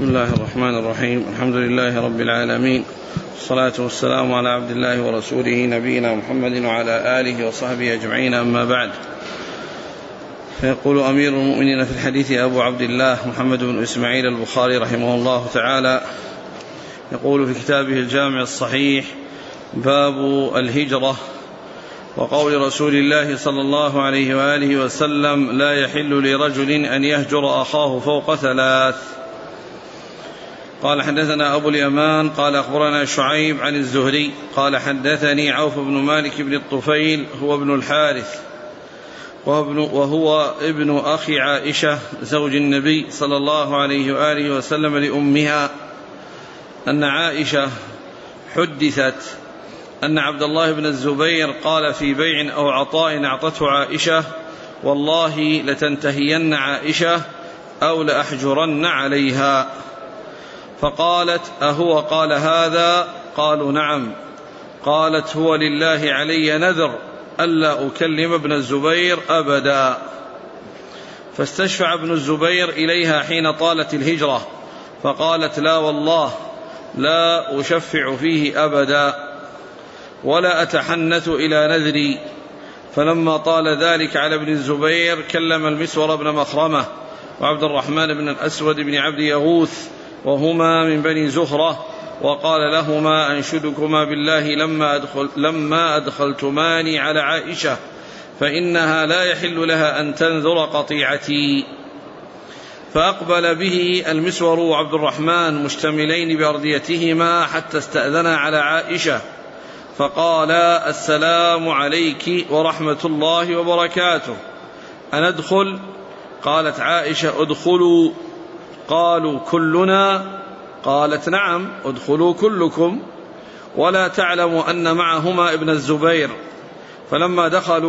بسم الله الرحمن الرحيم. الحمد لله رب العالمين، والصلاة والسلام على عبد الله ورسوله نبينا محمد وعلى آله وصحبه أجمعين، أما بعد. فيقول أمير المؤمنين في الحديث أبو عبد الله محمد بن إسماعيل البخاري رحمه الله تعالى، يقول في كتابه الجامع الصحيح: باب الهجرة، وقول رسول الله صلى الله عليه وآله وسلم: لا يحل لرجل أن يهجر أخاه فوق ثلاث. قال: حدثنا أبو اليمان قال أخبرنا شعيب عن الزهري قال: حدثني عوف بن مالك بن الطفيل هو ابن الحارث وهو ابن أخي عائشة زوج النبي صلى الله عليه وآله وسلم لأمها، أن عائشة حدثت أن عبد الله بن الزبير قال في بيع أو عطاء أعطته عائشة: والله لتنتهين عائشة أو لأحجرن عليها. فقالت: أهو قال هذا؟ قالوا: نعم. قالت: هو لله علي نذر ألا أكلم ابن الزبير أبدا. فاستشفع ابن الزبير إليها حين طالت الهجرة، فقالت: لا والله لا أشفع فيه أبدا ولا أتحنث إلى نذري. فلما طال ذلك على ابن الزبير كلم المسور بن مخرمة وعبد الرحمن بن الأسود بن عبد يغوث، وهما من بني زهرة، وقال لهما: أنشدكما بالله لما أدخلتماني على عائشة فإنها لا يحل لها أن تنذر قطيعتي. فأقبل به المسور وعبد الرحمن مشتملين بأرديتهما حتى استأذنا على عائشة، فقال: السلام عليك ورحمة الله وبركاته، أندخل؟ قالت عائشة: ادخلوا. قالوا: كلنا؟ قالت: نعم، ادخلوا كلكم. ولا تعلم أن معهما ابن الزبير. فلما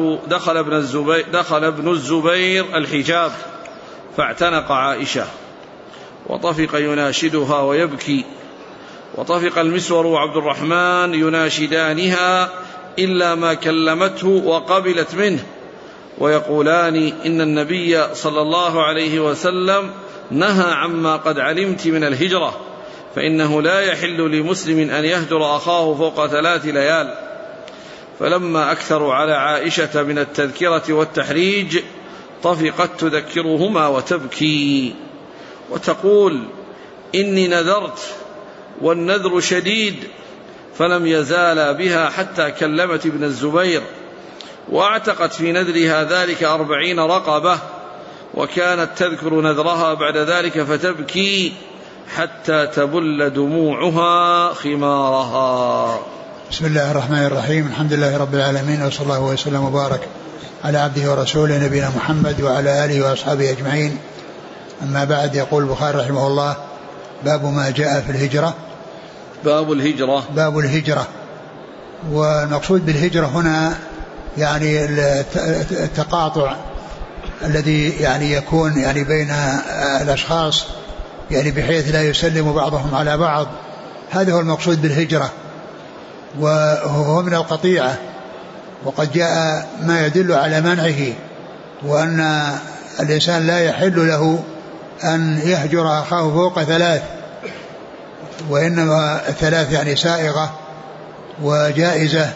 دخل ابن الزبير الحجاب فاعتنق عائشة وطفق يناشدها ويبكي، وطفق المسور وعبد الرحمن يناشدانها إلا ما كلمته وقبلت منه، ويقولان: إن النبي صلى الله عليه وسلم نهى عما قد علمت من الهجرة، فإنه لا يحل لمسلم أن يهجر أخاه فوق 3 ليال. فلما أكثروا على عائشة من التذكرة والتحريج طفقت تذكرهما وتبكي وتقول: إني نذرت والنذر شديد. فلم يزالا بها حتى كلمت ابن الزبير، واعتقت في نذرها ذلك 40 رقبة، وكانت تذكر نذرها بعد ذلك فتبكي حتى تبل دموعها خمارها. بسم الله الرحمن الرحيم. الحمد لله رب العالمين، وصلى الله وسلم وبارك على عبده ورسوله نبينا محمد وعلى آله وأصحابه أجمعين، أما بعد. يقول البخاري رحمه الله: باب ما جاء في الهجرة. باب الهجرة. ونقصد بالهجرة هنا يعني التقاطع الذي يعني يكون يعني بين الأشخاص، يعني بحيث لا يسلم بعضهم على بعض، هذا هو المقصود بالهجرة، وهو من القطيعة. وقد جاء ما يدل على منعه، وأن الإنسان لا يحل له أن يهجر أخاه فوق 3، وإنما 3 يعني سائغة وجائزة،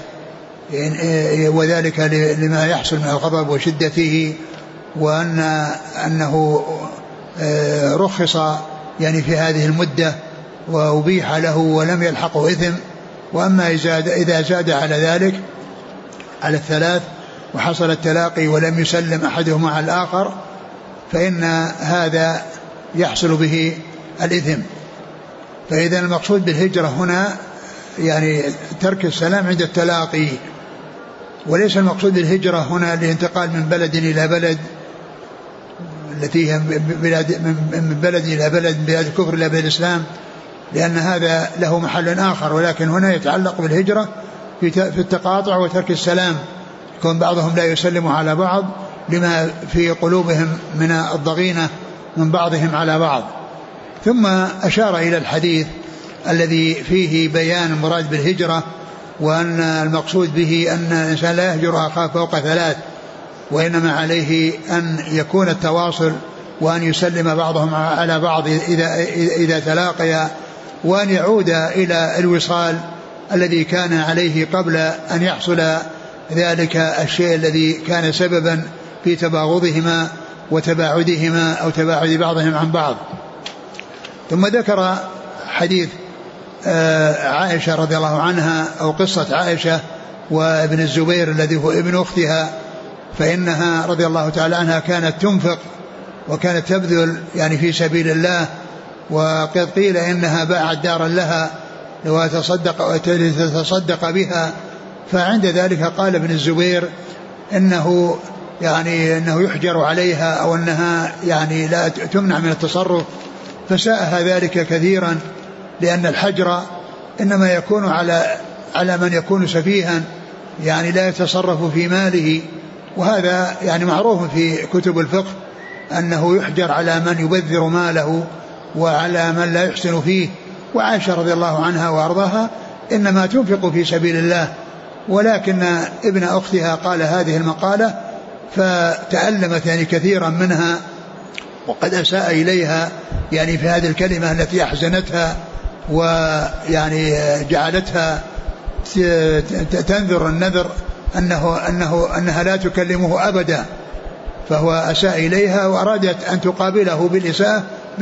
وذلك لما يحصل من الغضب وشدته، وأنه رخص يعني في هذه المدة وأبيح له ولم يلحقه إثم. وأما إذا زاد على ذلك على 3 وحصل التلاقي ولم يسلم أحدهما على الآخر فإن هذا يحصل به الإثم. فإذا المقصود بالهجرة هنا يعني ترك السلام عند التلاقي، وليس المقصود بالهجرة هنا الانتقال من بلد إلى بلد، التي هي من بلد إلى بلد، بلاد الكفر إلى بلاد الإسلام، لأن هذا له محل آخر. ولكن هنا يتعلق بالهجرة في التقاطع وترك السلام، يكون بعضهم لا يسلم على بعض لما في قلوبهم من الضغينة من بعضهم على بعض. ثم أشار إلى الحديث الذي فيه بيان المراد بالهجرة، وأن المقصود به أن الإنسان لا يهجر أخاه فوق 3، وإنما عليه أن يكون التواصل وأن يسلم بعضهم على بعض إذا تلاقيا، وأن يعود إلى الوصال الذي كان عليه قبل أن يحصل ذلك الشيء الذي كان سببا في تباغضهما وتباعدهما أو تباعد بعضهم عن بعض. ثم ذكر حديث عائشة رضي الله عنها أو قصة عائشة وابن الزبير الذي هو ابن أختها، فإنها رضي الله تعالى عنها كانت تنفق وكانت تبذل يعني في سبيل الله، وقد قيل إنها باعت دارا لها وتصدق بها. فعند ذلك قال ابن الزبير إنه يحجر عليها أو أنها يعني لا تمنع من التصرف، فساءها ذلك كثيرا، لأن الحجر إنما يكون على من يكون سفيها يعني لا يتصرف في ماله، وهذا يعني معروف في كتب الفقه أنه يحجر على من يبذر ماله وعلى من لا يحسن فيه. وعائشة رضي الله عنها وأرضاها إنما تنفق في سبيل الله، ولكن ابن أختها قال هذه المقالة فتألمت يعني كثيرا منها، وقد أساء إليها يعني في هذه الكلمة التي أحزنتها ويعني جعلتها تنذر النذر أنها لا تكلمه أبدا. فهو أساء إليها وأرادت أن تقابله بالإساءة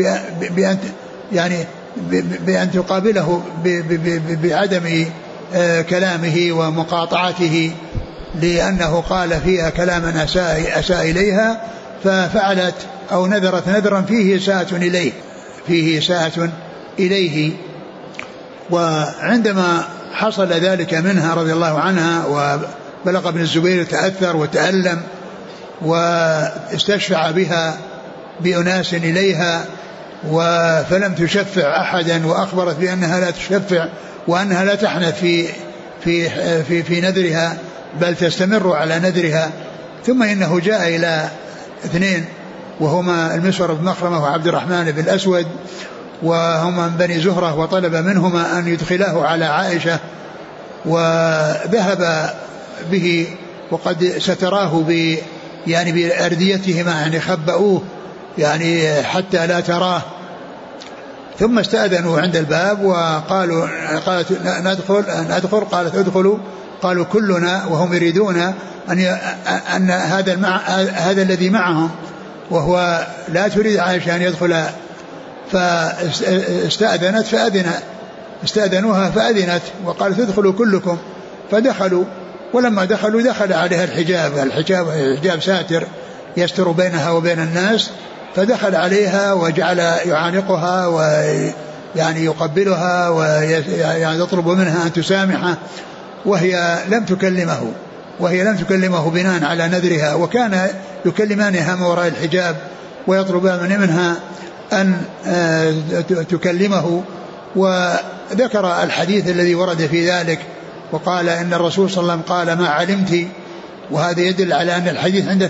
بأن تقابله بعدم كلامه ومقاطعته، لأنه قال فيها كلاما أساء إليها، ففعلت أو نذرت نذرا فيه إساءة إليه. وعندما حصل ذلك منها رضي الله عنها وبلغ ابن الزبير تأثر وتألم واستشفع بها بأناس إليها، فلم تشفع أحدا، وأخبرت بأنها لا تشفع وأنها لا تحنث في نذرها بل تستمر على نذرها. ثم إنه جاء إلى اثنين وهما المسور بن مخرمة وعبد الرحمن بن الأسود، وهما من بني زهرة، وطلب منهما أن يدخلاه على عائشة، وذهب به وقد ستراه بأرديتهما يعني خبأوه يعني حتى لا تراه. ثم استأذنوا عند الباب قالت ندخل، قالت ادخلوا، قالوا كلنا، وهم يريدون أن هذا الذي معهم، وهو لا تريد عائشة أن يدخل. استأذنوها فأذنت وقالت ادخلوا كلكم، فدخلوا. ولما دخلوا دخل عليها الحجاب ساتر يستر بينها وبين الناس، فدخل عليها وجعل يعانقها ويعني يقبلها ويعني يطلب منها أن تسامحه، وهي لم تكلمه بناء على نذرها، وكان يكلمانها من وراء الحجاب ويطلبان منها أن تكلمه. وذكر الحديث الذي ورد في ذلك، وقال إن الرسول صلى الله عليه وسلم قال ما علمت، وهذا يدل على أن الحديث عند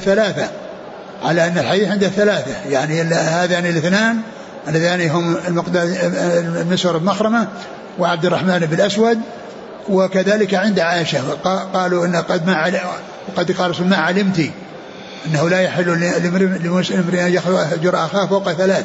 الثلاثة، يعني هذان الاثنان اللذان هم المسور بن مخرمة وعبد الرحمن بن الأسود، وكذلك عند عائشة قالوا إن قد قال ما علمت أنه لا يحل لمسلم أن يحجر أخاه فوق 3.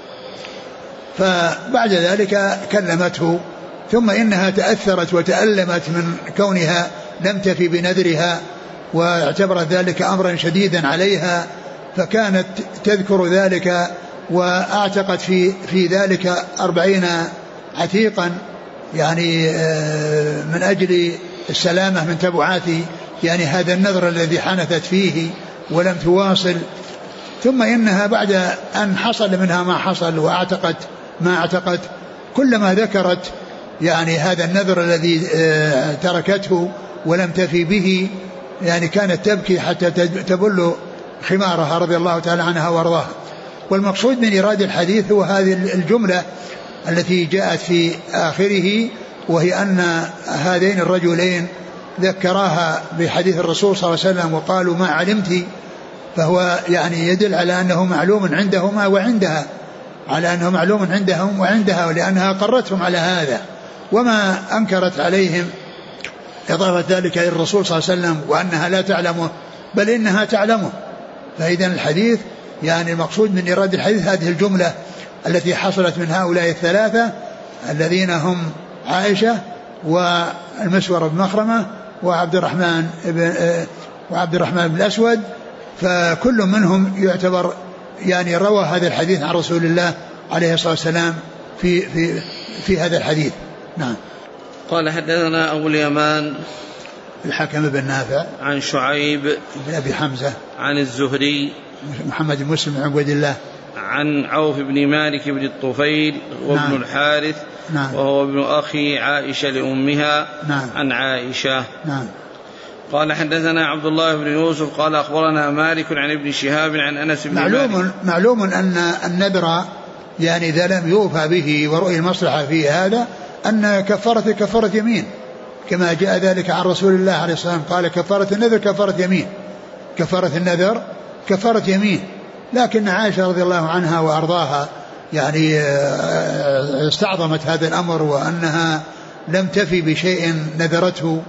فبعد ذلك كلمته، ثم إنها تأثرت وتألمت من كونها لم تفي بنذرها، واعتبرت ذلك أمرا شديدا عليها، فكانت تذكر ذلك، وأعتقت في ذلك 40 عتيقا يعني من أجل السلامة من تبعات يعني هذا النذر الذي حنثت فيه ولم تواصل. ثم إنها بعد أن حصل منها ما حصل وأعتقت ما اعتقت، كلما ذكرت يعني هذا النذر الذي تركته ولم تفي به يعني كانت تبكي حتى تبل خمارها رضي الله تعالى عنها وارضاها. والمقصود من إيراد الحديث هو هذه الجملة التي جاءت في آخره، وهي أن هذين الرجلين ذكراها بحديث الرسول صلى الله عليه وسلم وقالوا ما علمت، فهو يعني يدل على أنه معلوم عندهما وعندها، على أنه معلوم عندهم وعندها، ولأنها قرتهم على هذا وما أنكرت عليهم إضافة ذلك إلى الرسول صلى الله عليه وسلم وأنها لا تعلمه بل إنها تعلمه. فإذا الحديث يعني المقصود من إيراد الحديث هذه الجملة التي حصلت من هؤلاء الثلاثة الذين هم عائشة والمسور بن مخرمة وعبد الرحمن بن الأسود، فكل منهم يعتبر يعني روى هذا الحديث عن رسول الله عليه الصلاة والسلام في هذا الحديث. نعم. قال حدثنا أبو اليمان الحكم بن نافع عن شعيب بن أبي حمزة عن الزهري محمد بن مسلم بن عبيد الله عن عوف بن مالك بن الطفيل وابن نعم. الحارث نعم. وهو ابن أخي عائشة لأمها نعم. عن عائشة. نعم. قال حدثنا عبد الله بن يوسف قال أخبرنا مالك عن ابن شهاب عن أنس بن مالك. معلوم أن النذر يعني إذا لم يوفى به ورؤي المصلحة في هذا أن كفارة يمين، كما جاء ذلك عن رسول الله عليه الصلاة والسلام قال كفارة النذر كفارة يمين، كفارة النذر كفارة يمين. لكن عائشة رضي الله عنها وأرضاها يعني استعظمت هذا الأمر وأنها لم تفي بشيء نذرته،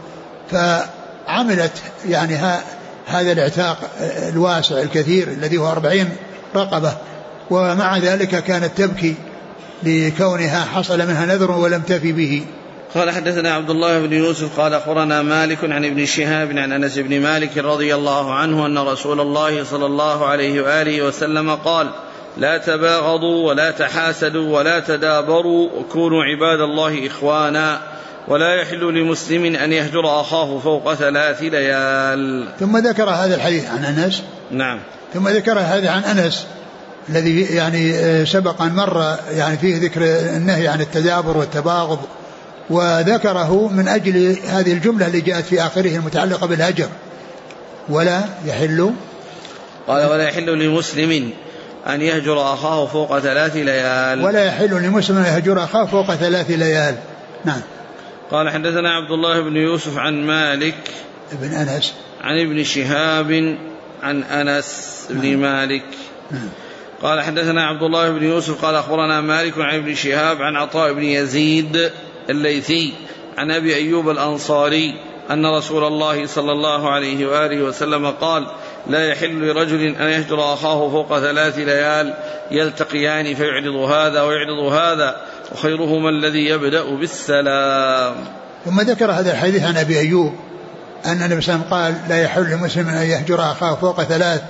فعملت يعني هذا الاعتاق الواسع الكثير الذي هو 40 رقبة، ومع ذلك كانت تبكي لكونها حصل منها نذر ولم تفي به. قال حدثنا عبد الله بن يوسف قال أخبرنا مالك عن ابن شهاب عن أنس بن مالك رضي الله عنه أن رسول الله صلى الله عليه وآله وسلم قال لا تباغضوا ولا تحاسدوا ولا تدابروا وكونوا عباد الله إخوانا ولا يحل لمسلم أن يهجر أخاه فوق 3 ليال. ثم ذكر هذا الحديث عن أنس. نعم. ثم ذكر هذا عن أنس الذي يعني سبق أن مر يعني فيه ذكر النهي عن التدابر والتباغض، وذكره من أجل هذه الجملة اللي جاءت في آخره المتعلقة بالهجر ولا يحل. قال ولا يحل لمسلم أن يهجر أخاه فوق 3 ليال. ولا يحل لمسلم أن يهجر أخاه فوق 3 ليال. نعم. قال حدثنا عبد الله بن يوسف عن مالك ابن أنس عن ابن شهاب عن أنس بن مالك. نعم. قال حدثنا عبد الله بن يوسف قال أخبرنا مالك عن ابن شهاب عن عطاء بن يزيد الليثي عن أبي أيوب الأنصاري أن رسول الله صلى الله عليه وآله وسلم قال لا يحل لرجل أن يهجر أخاه فوق 3 ليال يلتقيان فيعرض هذا ويعرض هذا وخيرهما الذي يبدأ بالسلام. ثم ذكر هذا الحديث عن أبي أيوب أن النبي صلى الله عليه وسلم قال لا يحل لمسلم أن يهجر أخاه فوق 3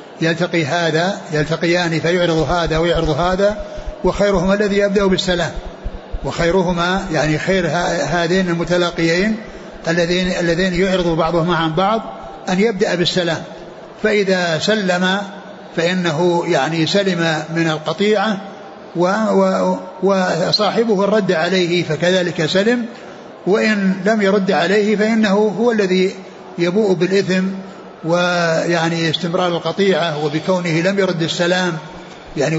يلتقيان فيعرض هذا ويعرض هذا وخيرهما الذي يبدأ بالسلام. وخيرهما يعني خير هذين المتلاقيين الذين يعرض بعضهما عن بعض أن يبدأ بالسلام، فإذا سلم فإنه يعني سلم من القطيعة وصاحبه الرد عليه فكذلك سلم، وإن لم يرد عليه فإنه هو الذي يبوء بالإثم ويعني استمرار القطيعة، وبكونه لم يرد السلام يعني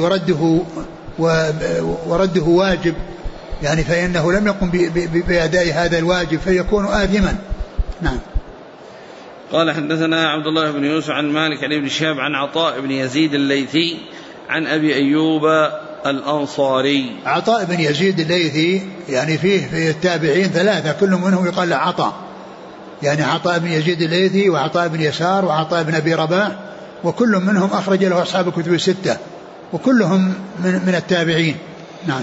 ورده واجب يعني فإنه لم يقم بأداء هذا الواجب فيكون آثما. نعم. قال حدثنا عبد الله بن يوسف عن مالك عن ابن شهاب عن عطاء بن يزيد الليثي عن أبي أيوب الأنصاري. عطاء بن يزيد الليثي يعني فيه في التابعين 3 كل منهم يقال له عطاء، يعني عطاء بن يزيد الليثي وعطاء بن يسار وعطاء بن أبي رباح، وكل منهم أخرج له أصحاب الكتب 6 وكلهم من التابعين. نعم.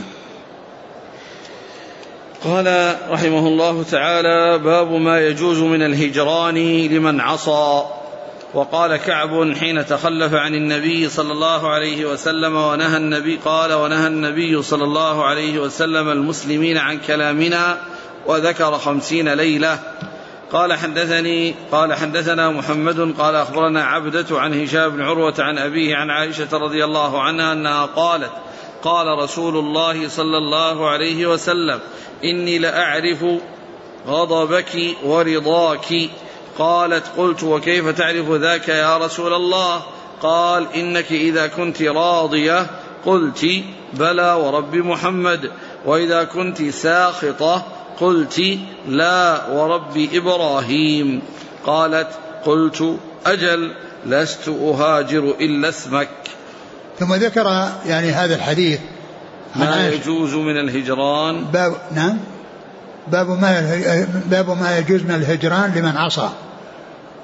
قال رحمه الله تعالى باب ما يجوز من الهجران لمن عصى. وقال كعب حين تخلف عن النبي صلى الله عليه وسلم ونهى النبي صلى الله عليه وسلم المسلمين عن كلامنا وذكر 50 ليلة. قال حدثنا محمد قال أخبرنا عبدة عن هشام بن عروة عن أبيه عن عائشة رضي الله عنها أنها قالت قال رسول الله صلى الله عليه وسلم إني لأعرف غضبك ورضاك. قالت قلت وكيف تعرف ذاك يا رسول الله؟ قال إنك إذا كنت راضية قلت بلى ورب محمد، وإذا كنت ساخطة قلت لا ورب إبراهيم. قالت قلت أجل لست أهاجر إلا اسمك. ثم ذكر يعني هذا الحديث ما يجوز من الهجران. باب ما يجوز من الهجران لمن عصى.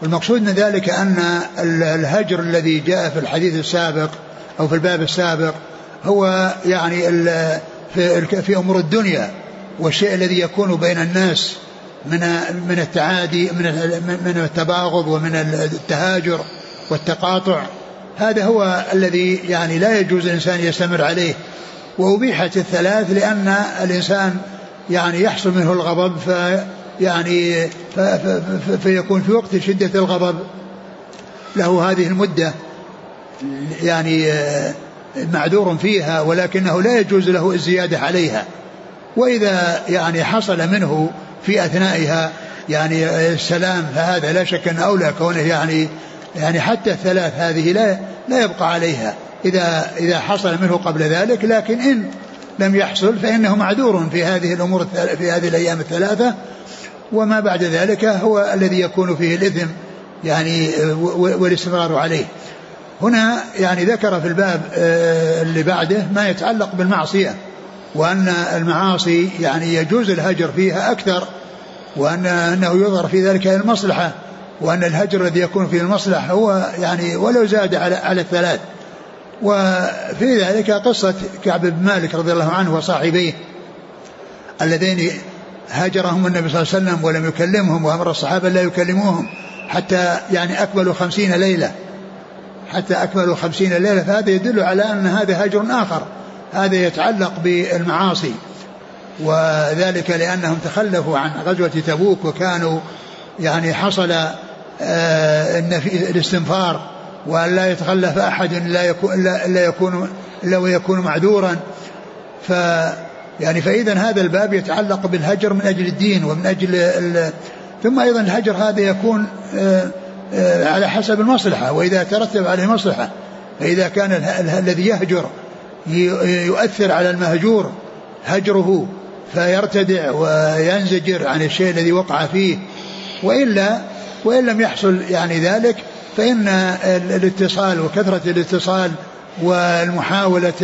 والمقصود من ذلك أن الهجر الذي جاء في الحديث السابق أو في الباب السابق هو يعني في أمور الدنيا، والشيء الذي يكون بين الناس من التعادي من التباغض ومن التهاجر والتقاطع، هذا هو الذي يعني لا يجوز الإنسان يستمر عليه. وأبيحت الثلاث لأن الإنسان يعني يحصل منه الغضب يعني فيكون في وقت شدة الغضب له هذه المدة يعني معذور فيها، ولكنه لا يجوز له الزيادة عليها. وإذا يعني حصل منه في أثنائها يعني السلام فهذا لا شك أن أولى كونه يعني حتى الثلاث هذه لا يبقى عليها إذا حصل منه قبل ذلك، لكن إن لم يحصل فإنه معذور في هذه الأمور في هذه الأيام الثلاثة، وما بعد ذلك هو الذي يكون فيه الإثم يعني والاستمرار عليه. هنا يعني ذكر في الباب اللي بعده ما يتعلق بالمعصية، وأن المعاصي يعني يجوز الهجر فيها أكثر، وأنه يظهر في ذلك المصلحة، وأن الهجر الذي يكون فيه المصلحة هو يعني ولو زاد على الثلاث. وفي ذلك قصة كعب بن مالك رضي الله عنه وصاحبيه الذين هاجرهم النبي صلى الله عليه وسلم ولم يكلمهم، وأمر الصحابة لا يكلموهم حتى يعني أكملوا 50 ليلة، فهذا يدل على أن هذا هجر آخر، هذا يتعلق بالمعاصي، وذلك لأنهم تخلفوا عن غزوة تبوك، وكانوا يعني حصل الاستنفار وأن لا يتخلف أحد إلا ويكون معذورا. فإذا هذا الباب يتعلق بالهجر من أجل الدين ومن أجل ثم أيضا الهجر هذا يكون على حسب المصلحة، وإذا ترتب عليه مصلحة، فإذا كان الذي يهجر يؤثر على المهجور هجره فيرتدع وينزجر عن الشيء الذي وقع فيه، وإن لم يحصل يعني ذلك فإن الاتصال وكثرة الاتصال والمحاولة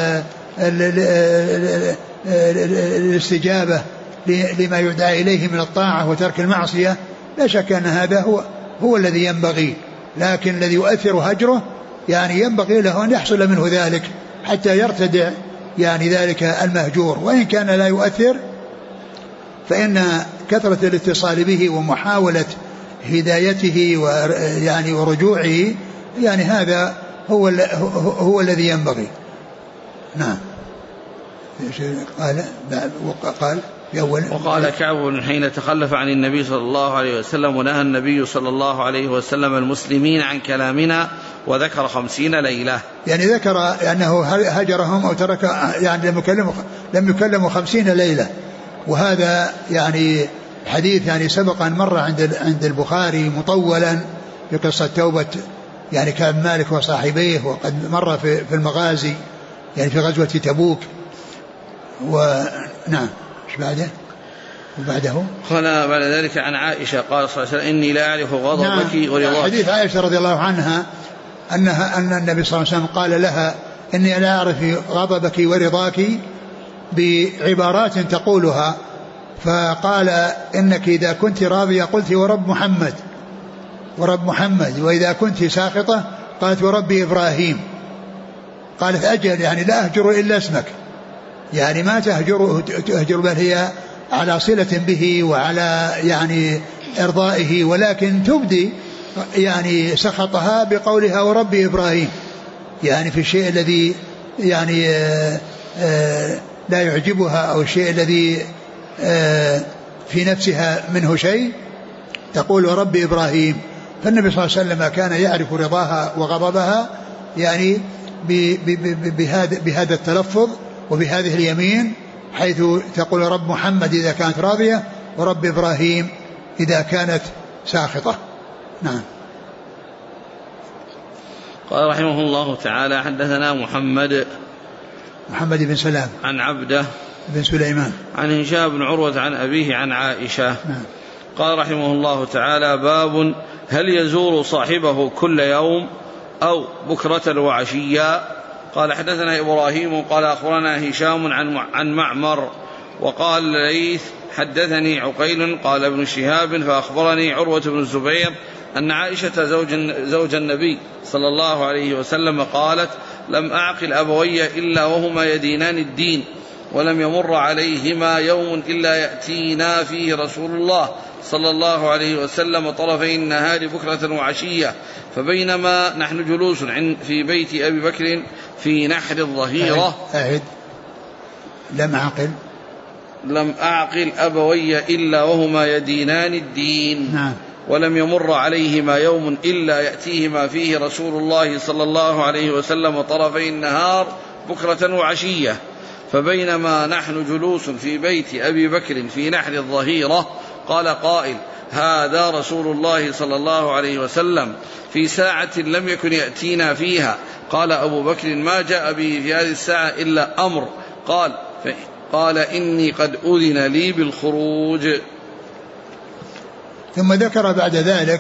الاستجابة لما يدعى إليه من الطاعة وترك المعصية لا شك أن هذا هو الذي ينبغي، لكن الذي يؤثر هجره يعني ينبغي له أن يحصل منه ذلك حتى يرتدع يعني ذلك المهجور. وإن كان لا يؤثر فإن كثرة الاتصال به ومحاولة هدايته ويعني ورجوعه يعني هذا هو الذي ينبغي. نعم. قال في أول وقال كعب حين تخلف عن النبي صلى الله عليه وسلم ونهى النبي صلى الله عليه وسلم المسلمين عن كلامنا وذكر 50 ليلة، يعني ذكر أنه هجرهم أو ترك يعني لم يكلموا 50 ليلة. وهذا يعني حديث يعني سبق أن مر عند البخاري مطولا في قصة توبة يعني كعب مالك وصاحبيه، وقد مر في المغازي يعني في غزوة تبوك. ونعم ايش بعده؟ وبعده قال بعد ذلك عن عائشة قال صلى الله عليه وسلم إني لا أعرف غضبك ورضاك. حديث عائشة رضي الله عنها أن النبي صلى الله عليه وسلم قال لها إني لا أعرف غضبك ورضاك بعبارات تقولها، فقال إنك إذا كنت راضية قلت ورب محمد، وإذا كنت ساخطة قالت ورب إبراهيم. قالت أجل يعني لا أهجر إلا اسمك، يعني ما تهجر بل هي على صلة به وعلى يعني إرضائه، ولكن تبدي يعني سخطها بقولها ورب إبراهيم، يعني في الشيء الذي يعني لا يعجبها أو الشيء الذي في نفسها منه شيء تقول ورب إبراهيم. فالنبي صلى الله عليه وسلم كان يعرف رضاها وغضبها يعني بهذا التلفظ وبهذه اليمين، حيث تقول رب محمد إذا كانت راضية ورب إبراهيم إذا كانت ساخطة. نعم. قال رحمه الله تعالى حدثنا محمد بن سلام عن عبده بن سليمان عن هشام بن عروة عن أبيه عن عائشة. نعم. قال رحمه الله تعالى باب هل يزور صاحبه كل يوم أو بكرة وعشيا. قال حدثنا إبراهيم قال أخبرنا هشام عن معمر وقال ليث حدثني عقيل قال ابن شهاب فأخبرني عروة بن الزبير أن عائشة زوج النبي صلى الله عليه وسلم قالت: لم أعقل أبوي إلا وهما يدينان الدين، ولم يمر عليهما يوم إلا يأتينا فيه رسول الله صلى الله عليه وسلم طرفي النهار بكرة وعشية، فبينما نحن جلوس في بيت أبي بكر في نحر الظهيرة. لم أعقل أبوي إلا وهما يدينان الدين. نعم. ولم يمر عليهما يوم إلا يأتيهما فيه رسول الله صلى الله عليه وسلم طرفي النهار بكرة وعشية، فبينما نحن جلوس في بيت أبي بكر في نحر الظهيرة قال قائل: هذا رسول الله صلى الله عليه وسلم في ساعة لم يكن يأتينا فيها. قال أبو بكر: ما جاء به في هذه الساعة إلا أمر. قال: إني قد أذن لي بالخروج. ثم ذكر بعد ذلك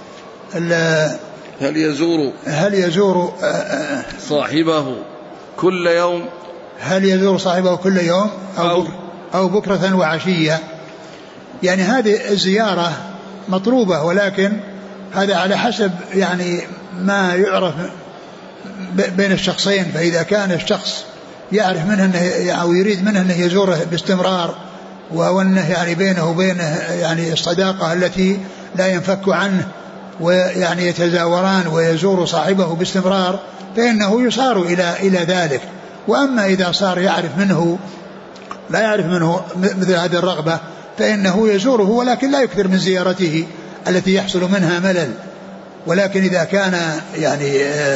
هل يزور صاحبه كل يوم، هل يزور صاحبه كل يوم أو بكرة وعشية. يعني هذه الزيارة مطلوبة، ولكن هذا على حسب يعني ما يعرف بين الشخصين. فإذا كان الشخص يعرف منه أنه أو يريد منه أنه يزوره باستمرار، وأنه يعني بينه وبينه يعني الصداقة التي لا ينفك عنه، ويعني يتزاوران ويزور صاحبه باستمرار، فإنه يصار إلى ذلك. وأما إذا صار لا يعرف منه مثل هذه الرغبة، فإنه يزوره ولكن لا يكثر من زيارته التي يحصل منها ملل. ولكن إذا كان يعني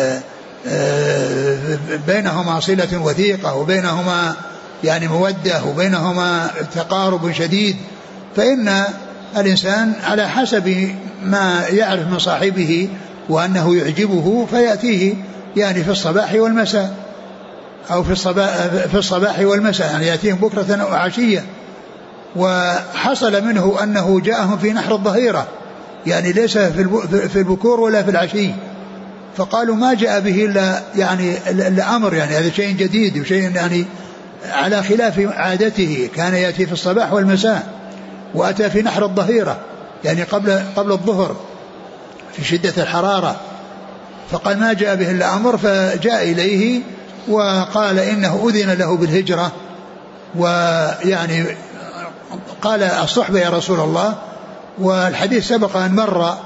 بينهما صلة وثيقة، وبينهما يعني مودة، وبينهما تقارب شديد، فإن الإنسان على حسب ما يعرف من صاحبه وأنه يعجبه فيأتيه يعني في الصباح والمساء، أو في الصباح والمساء، يعني يأتيهم بكرة وعشية. وحصل منه أنه جاءهم في نحر الظهيرة، يعني ليس في البكور ولا في العشي، فقالوا ما جاء به إلا يعني الأمر، يعني هذا شيء جديد وشيء يعني على خلاف عادته، كان يأتي في الصباح والمساء، وأتى في نحر الظهيرة يعني قبل الظهر في شدة الحرارة. فقال ما جاء به إلا أمر، فجاء إليه وقال إنه أذن له بالهجرة، ويعني قال الصحبة يا رسول الله. والحديث سبق أن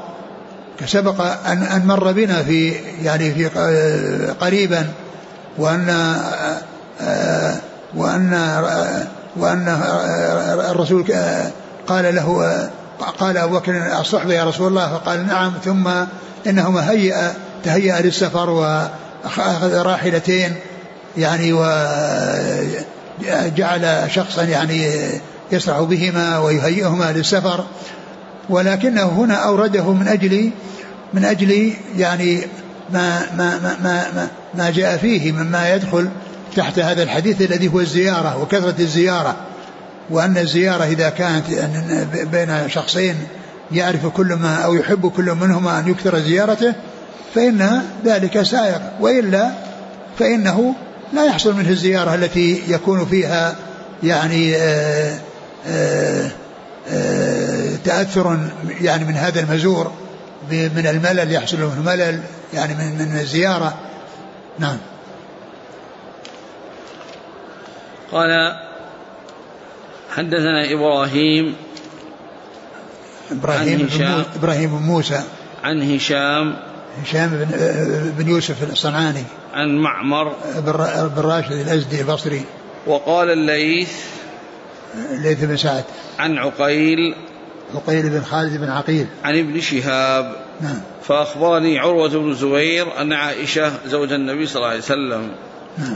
مر بنا في يعني في قريبا، وأن الرسول قال له، قال أبو بكر الصحبة يا رسول الله، فقال نعم، ثم إنهما تهيأ للسفر وأخذ راحلتين يعني، وجعل شخصا يعني يسرع بهما ويهيئهما للسفر. ولكنه هنا أورده من أجل يعني ما جاء فيه مما يدخل تحت هذا الحديث الذي هو الزيارة وكثرة الزيارة، وأن الزيارة إذا كانت بين شخصين يعرف كل ما أو يحب كل منهما أن يكثر زيارته فإن ذلك سائق، وإلا فإنه لا يحصل منه الزيارة التي يكون فيها يعني تأثر يعني من هذا المزور، من الملل، يحصل منه ملل يعني من الزيارة. نعم. قال حدثنا إبراهيم بن موسى عن هشام بن يوسف الصنعاني عن معمر بن راشد الأزدي البصري. وقال الليث بن سعد عن عقيل بن خالد بن عقيل عن ابن شهاب. نعم. فأخبرني عروة بن الزبير أن عائشة زوج النبي صلى الله عليه وسلم. نعم.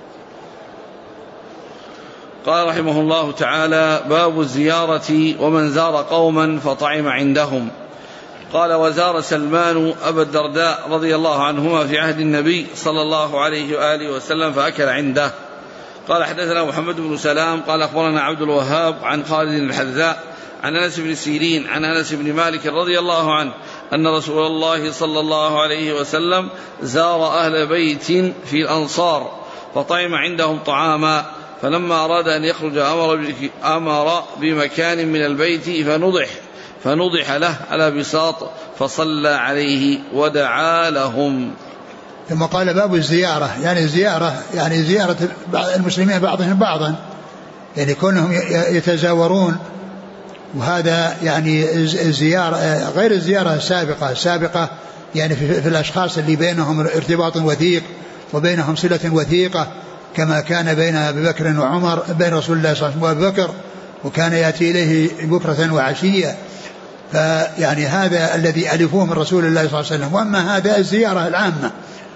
قال رحمه الله تعالى: باب الزيارة ومن زار قوما فطعم عندهم. قال: وزار سلمان أبا الدرداء رضي الله عنهما في عهد النبي صلى الله عليه وآله وسلم فأكل عنده. قال: حدثنا محمد بن سلام قال أخبرنا عبد الوهاب عن خالد الحذاء عن أنس بن سيرين عن أنس بن مالك رضي الله عنه أن رسول الله صلى الله عليه وسلم زار أهل بيت في الأنصار فطعم عندهم طعاما، فلما أراد أن يخرج أمر بمكان من البيت فنضح، فنضح له على بساط فصلى عليه ودعا لهم. ثم قال باب الزيارة، يعني الزيارة يعني زيارة المسلمين بعضهم بعضا، يعني كونهم يتزاورون، وهذا يعني الزيارة غير الزيارة السابقة يعني في الأشخاص اللي بينهم ارتباط وثيق وبينهم صلة وثيقة، كما كان بين أبي بكر وعمر، بين رسول الله صلى الله عليه وسلم وأبي بكر، وكان يأتي إليه بكرة وعشية، فيعني هذا الذي ألفوه من رسول الله صلى الله عليه وسلم. وأما هذا الزيارة العامة،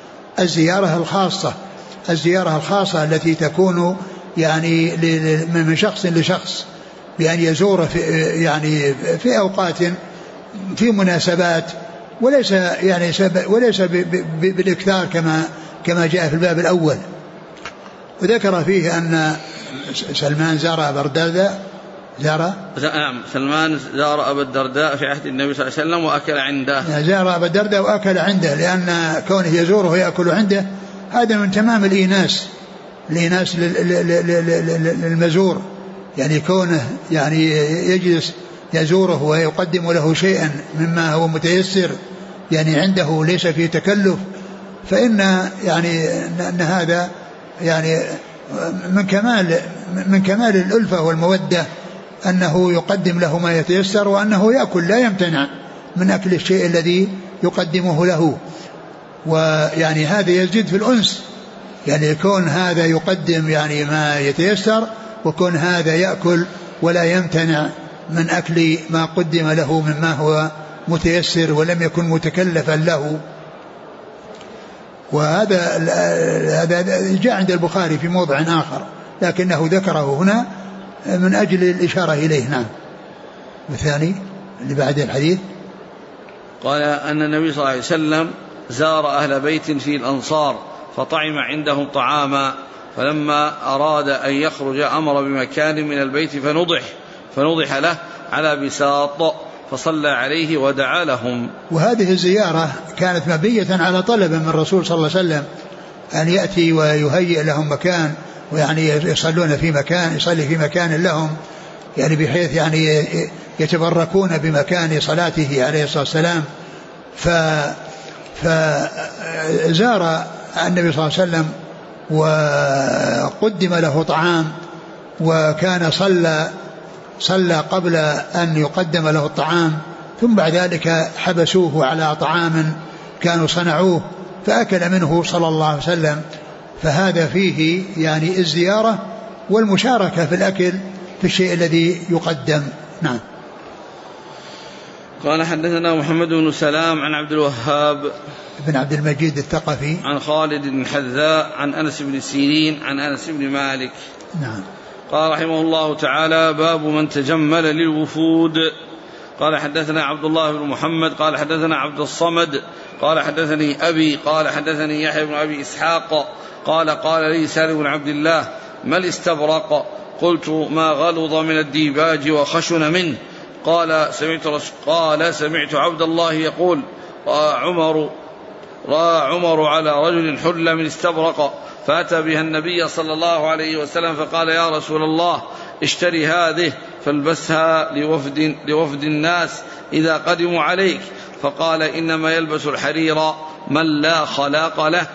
الزيارة الخاصة التي تكون يعني من شخص لشخص، بأن يزور في أوقات في مناسبات، وليس بالإكثار كما جاء في الباب الأول. وذكر فيه أن سلمان زار أبا الدرداء سلمان زار أبا الدرداء في عهد النبي صلى الله عليه وسلم وأكل عنده، زار أبا الدرداء وأكل عنده، لأن كونه يزوره ويأكل عنده هذا من تمام الإيناس للمزور، يعني كونه يعني يجلس يزوره ويقدم له شيئا مما هو متيسر يعني عنده ليس فيه تكلف، فإن يعني أن هذا يعني من كمال الألفة والمودة أنه يقدم له ما يتيسر، وأنه يأكل لا يمتنع من أكل الشيء الذي يقدمه له. ويعني هذا يزيد في الأنس، يعني يكون هذا يقدم يعني ما يتيسر، وكون هذا يأكل ولا يمتنع من أكل ما قدم له مما هو متيسر ولم يكن متكلفا له. وهذا جاء عند البخاري في موضع آخر، لكنه ذكره هنا من أجل الإشارة إليه. نعم. والثاني اللي بعد الحديث قال أن النبي صلى الله عليه وسلم زار أهل بيت في الأنصار فطعم عندهم طعاما، فلما أراد أن يخرج أمر بمكان من البيت فنضح له على بساط فصلى عليه ودعا لهم. وهذه الزيارة كانت مبنية على طلب من الرسول صلى الله عليه وسلم أن يأتي ويهيئ لهم مكان، ويعني يصلون في مكان، يصلي في مكان لهم، يعني بحيث يعني يتبركون بمكان صلاته عليه الصلاة والسلام. فزار النبي صلى الله عليه وسلم وقدم له طعام، وكان صلى قبل أن يقدم له الطعام، ثم بعد ذلك حبسوه على طعام كانوا صنعوه فأكل منه صلى الله عليه وسلم. فهذا فيه يعني الزيارة والمشاركة في الأكل في الشيء الذي يقدم. نعم. قال حدثنا محمد بن سلام عن عبد الوهاب بن عبد المجيد الثقفي عن خالد بن حذاء عن أنس بن سيرين عن أنس بن مالك. نعم. قال رحمه الله تعالى: باب من تجمل للوفود. قال حدثنا عبد الله بن محمد قال حدثنا عبد الصمد قال حدثني أبي قال حدثني يحيى بن أبي إسحاق قال لي سالم بن عبد الله: ما الاستبرق؟ قلت: ما غلظ من الديباج وخشن منه. قال: سمعت عبد الله يقول: رأى عمر على رجل حل من استبرق، فأتى بها النبي صلى الله عليه وسلم فقال: يا رسول الله، اشتري هذه فالبسها لوفد الناس إذا قدموا عليك. فقال: إنما يلبس الحرير من لا خلاق له.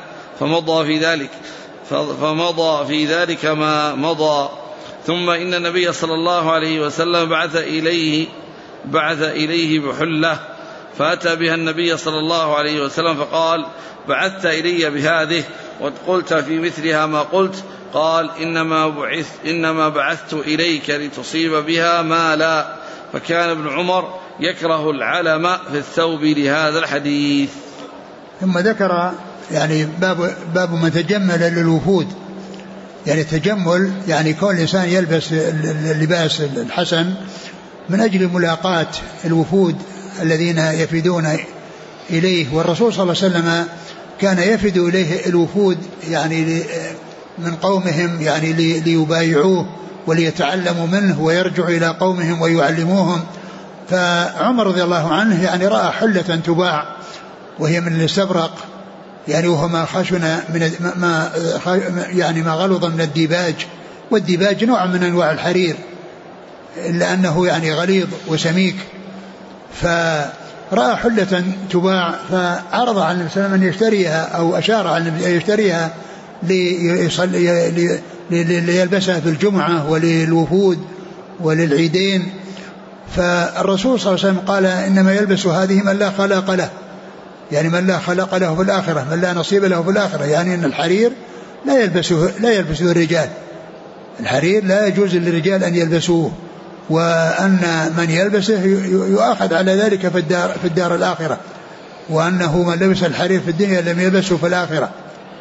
فمضى في ذلك ما مضى. ثم إن النبي صلى الله عليه وسلم بعث إليه بحلة، فأتى بها النبي صلى الله عليه وسلم فقال: بعثت إلي بهذه وقلت في مثلها ما قلت. قال: إنما بعثت إليك لتصيب بها مالا. فكان ابن عمر يكره العلم في الثوب لهذا الحديث. ثم ذكر يعني باب من تجمل للوفود. يعني التجمل يعني كل إنسان يلبس اللباس الحسن من أجل ملاقاة الوفود الذين يفدون إليه. والرسول صلى الله عليه وسلم كان يفد إليه الوفود يعني من قومهم يعني ليبايعوه وليتعلموا منه ويرجعوا إلى قومهم ويعلموهم. فعمر رضي الله عنه يعني رأى حلة تباع وهي من الاستبرق، يعني وهو ما خشن من ما غلظ من الديباج، والديباج نوع من أنواع الحرير إلا أنه يعني غليظ وسميك، فرأى حلة تباع فعرض على النبي صلى الله عليه وسلم أن يشتريها أو أشار على النبي أن يشتريها ليلبسها في الجمعة وللوفود وللعيدين. فالرسول صلى الله عليه وسلم قال إنما يلبس هذه من لا خلاق له، يعني من لا خلاق له في الآخرة، من لا نصيب له في الآخرة، يعني أن الحرير لا يلبسه الرجال، الحرير لا يجوز للرجال أن يلبسوه، وأن من يلبسه يؤاخذ على ذلك في الدار الآخرة، وأنه من لبس الحرير في الدنيا لم يلبسه في الآخرة.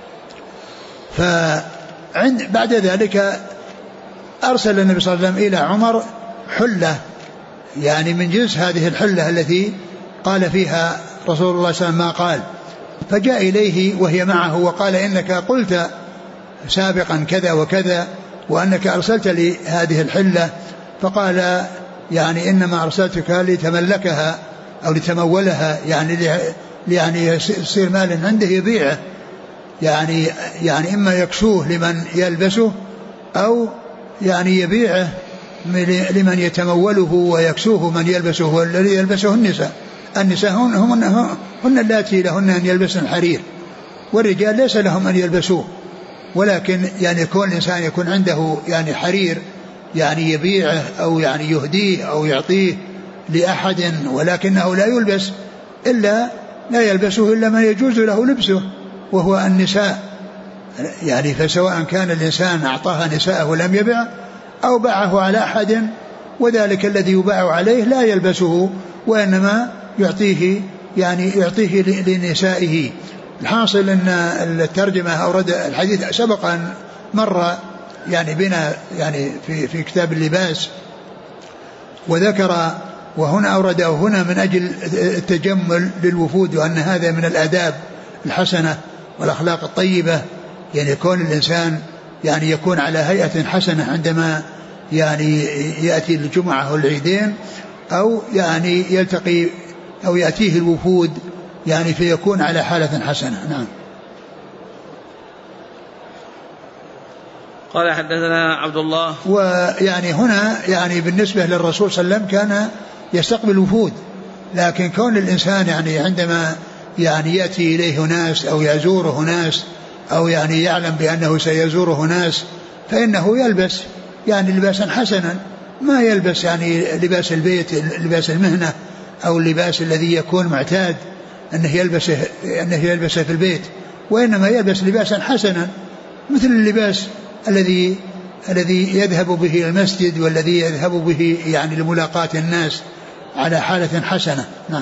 بعد ذلك أرسل النبي صلى الله عليه وسلم إلى عمر حلة، يعني من جنس هذه الحلة التي قال فيها رسول الله صلى الله عليه وسلم ما قال، فجاء إليه وهي معه وقال إنك قلت سابقا كذا وكذا وأنك أرسلت لي هذه الحلة، فقال يعني إنما أرسلتك لتملكها أو لتمولها، يعني يصير مال عنده يبيعه، يعني إما يكسوه لمن يلبسه أو يعني يبيعه لمن يتموله ويكسوه من يلبسه، والذي يلبسه النساء هن اللاتي لهن أن يلبسن الحرير، والرجال ليس لهم أن يلبسوه، ولكن يعني كل إنسان يكون عنده يعني حرير يعني يبيعه أو يعني يهديه أو يعطيه لأحد، ولكنه لا يلبسه إلا ما يجوز له لبسه وهو النساء، يعني فسواء كان الإنسان أعطاها نساءه ولم يبع أو باعه على أحد، وذلك الذي يباع عليه لا يلبسه وإنما يعطيه لنسائه. الحاصل أن الترجمة أورد الحديث سبق أن مر يعني بنا يعني في كتاب اللباس، وذكر وهنا أورده هنا من أجل التجمل للوفود، وأن هذا من الآداب الحسنة والأخلاق الطيبة، يعني يكون الإنسان يعني يكون على هيئة حسنة عندما يعني يأتي الجمعة والعيدين، أو يعني يلتقي أو يأتيه الوفود يعني فيكون على حالة حسنة. نعم. قال حدثنا عبد الله. ويعني هنا يعني بالنسبة للرسول صلى الله عليه وسلم كان يستقبل الوفود، لكن كون الإنسان يعني عندما يعني يأتي إليه ناس أو يزوره ناس أو يعني يعلم بأنه سيزوره ناس فإنه يلبس يعني لباسا حسنا، ما يلبس يعني لباس البيت، لباس المهنة أو اللباس الذي يكون معتاد أنه يلبسه في البيت، وإنما يلبس لباسا حسنا مثل اللباس الذي يذهب به المسجد والذي يذهب به يعني لملاقاة الناس على حالة حسنة. نعم.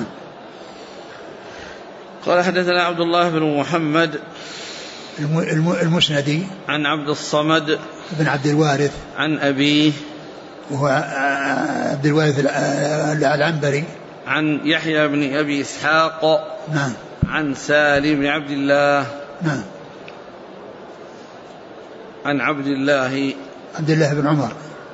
قال حدثنا عبد الله بن محمد المسندي عن عبد الصمد بن عبد الوارث عن أبيه وهو عبد الوارث العنبري عن يحيى بن أبي إسحاق. نعم. عن سالم بن عبد الله. نعم. عن عبد الله بن عمر.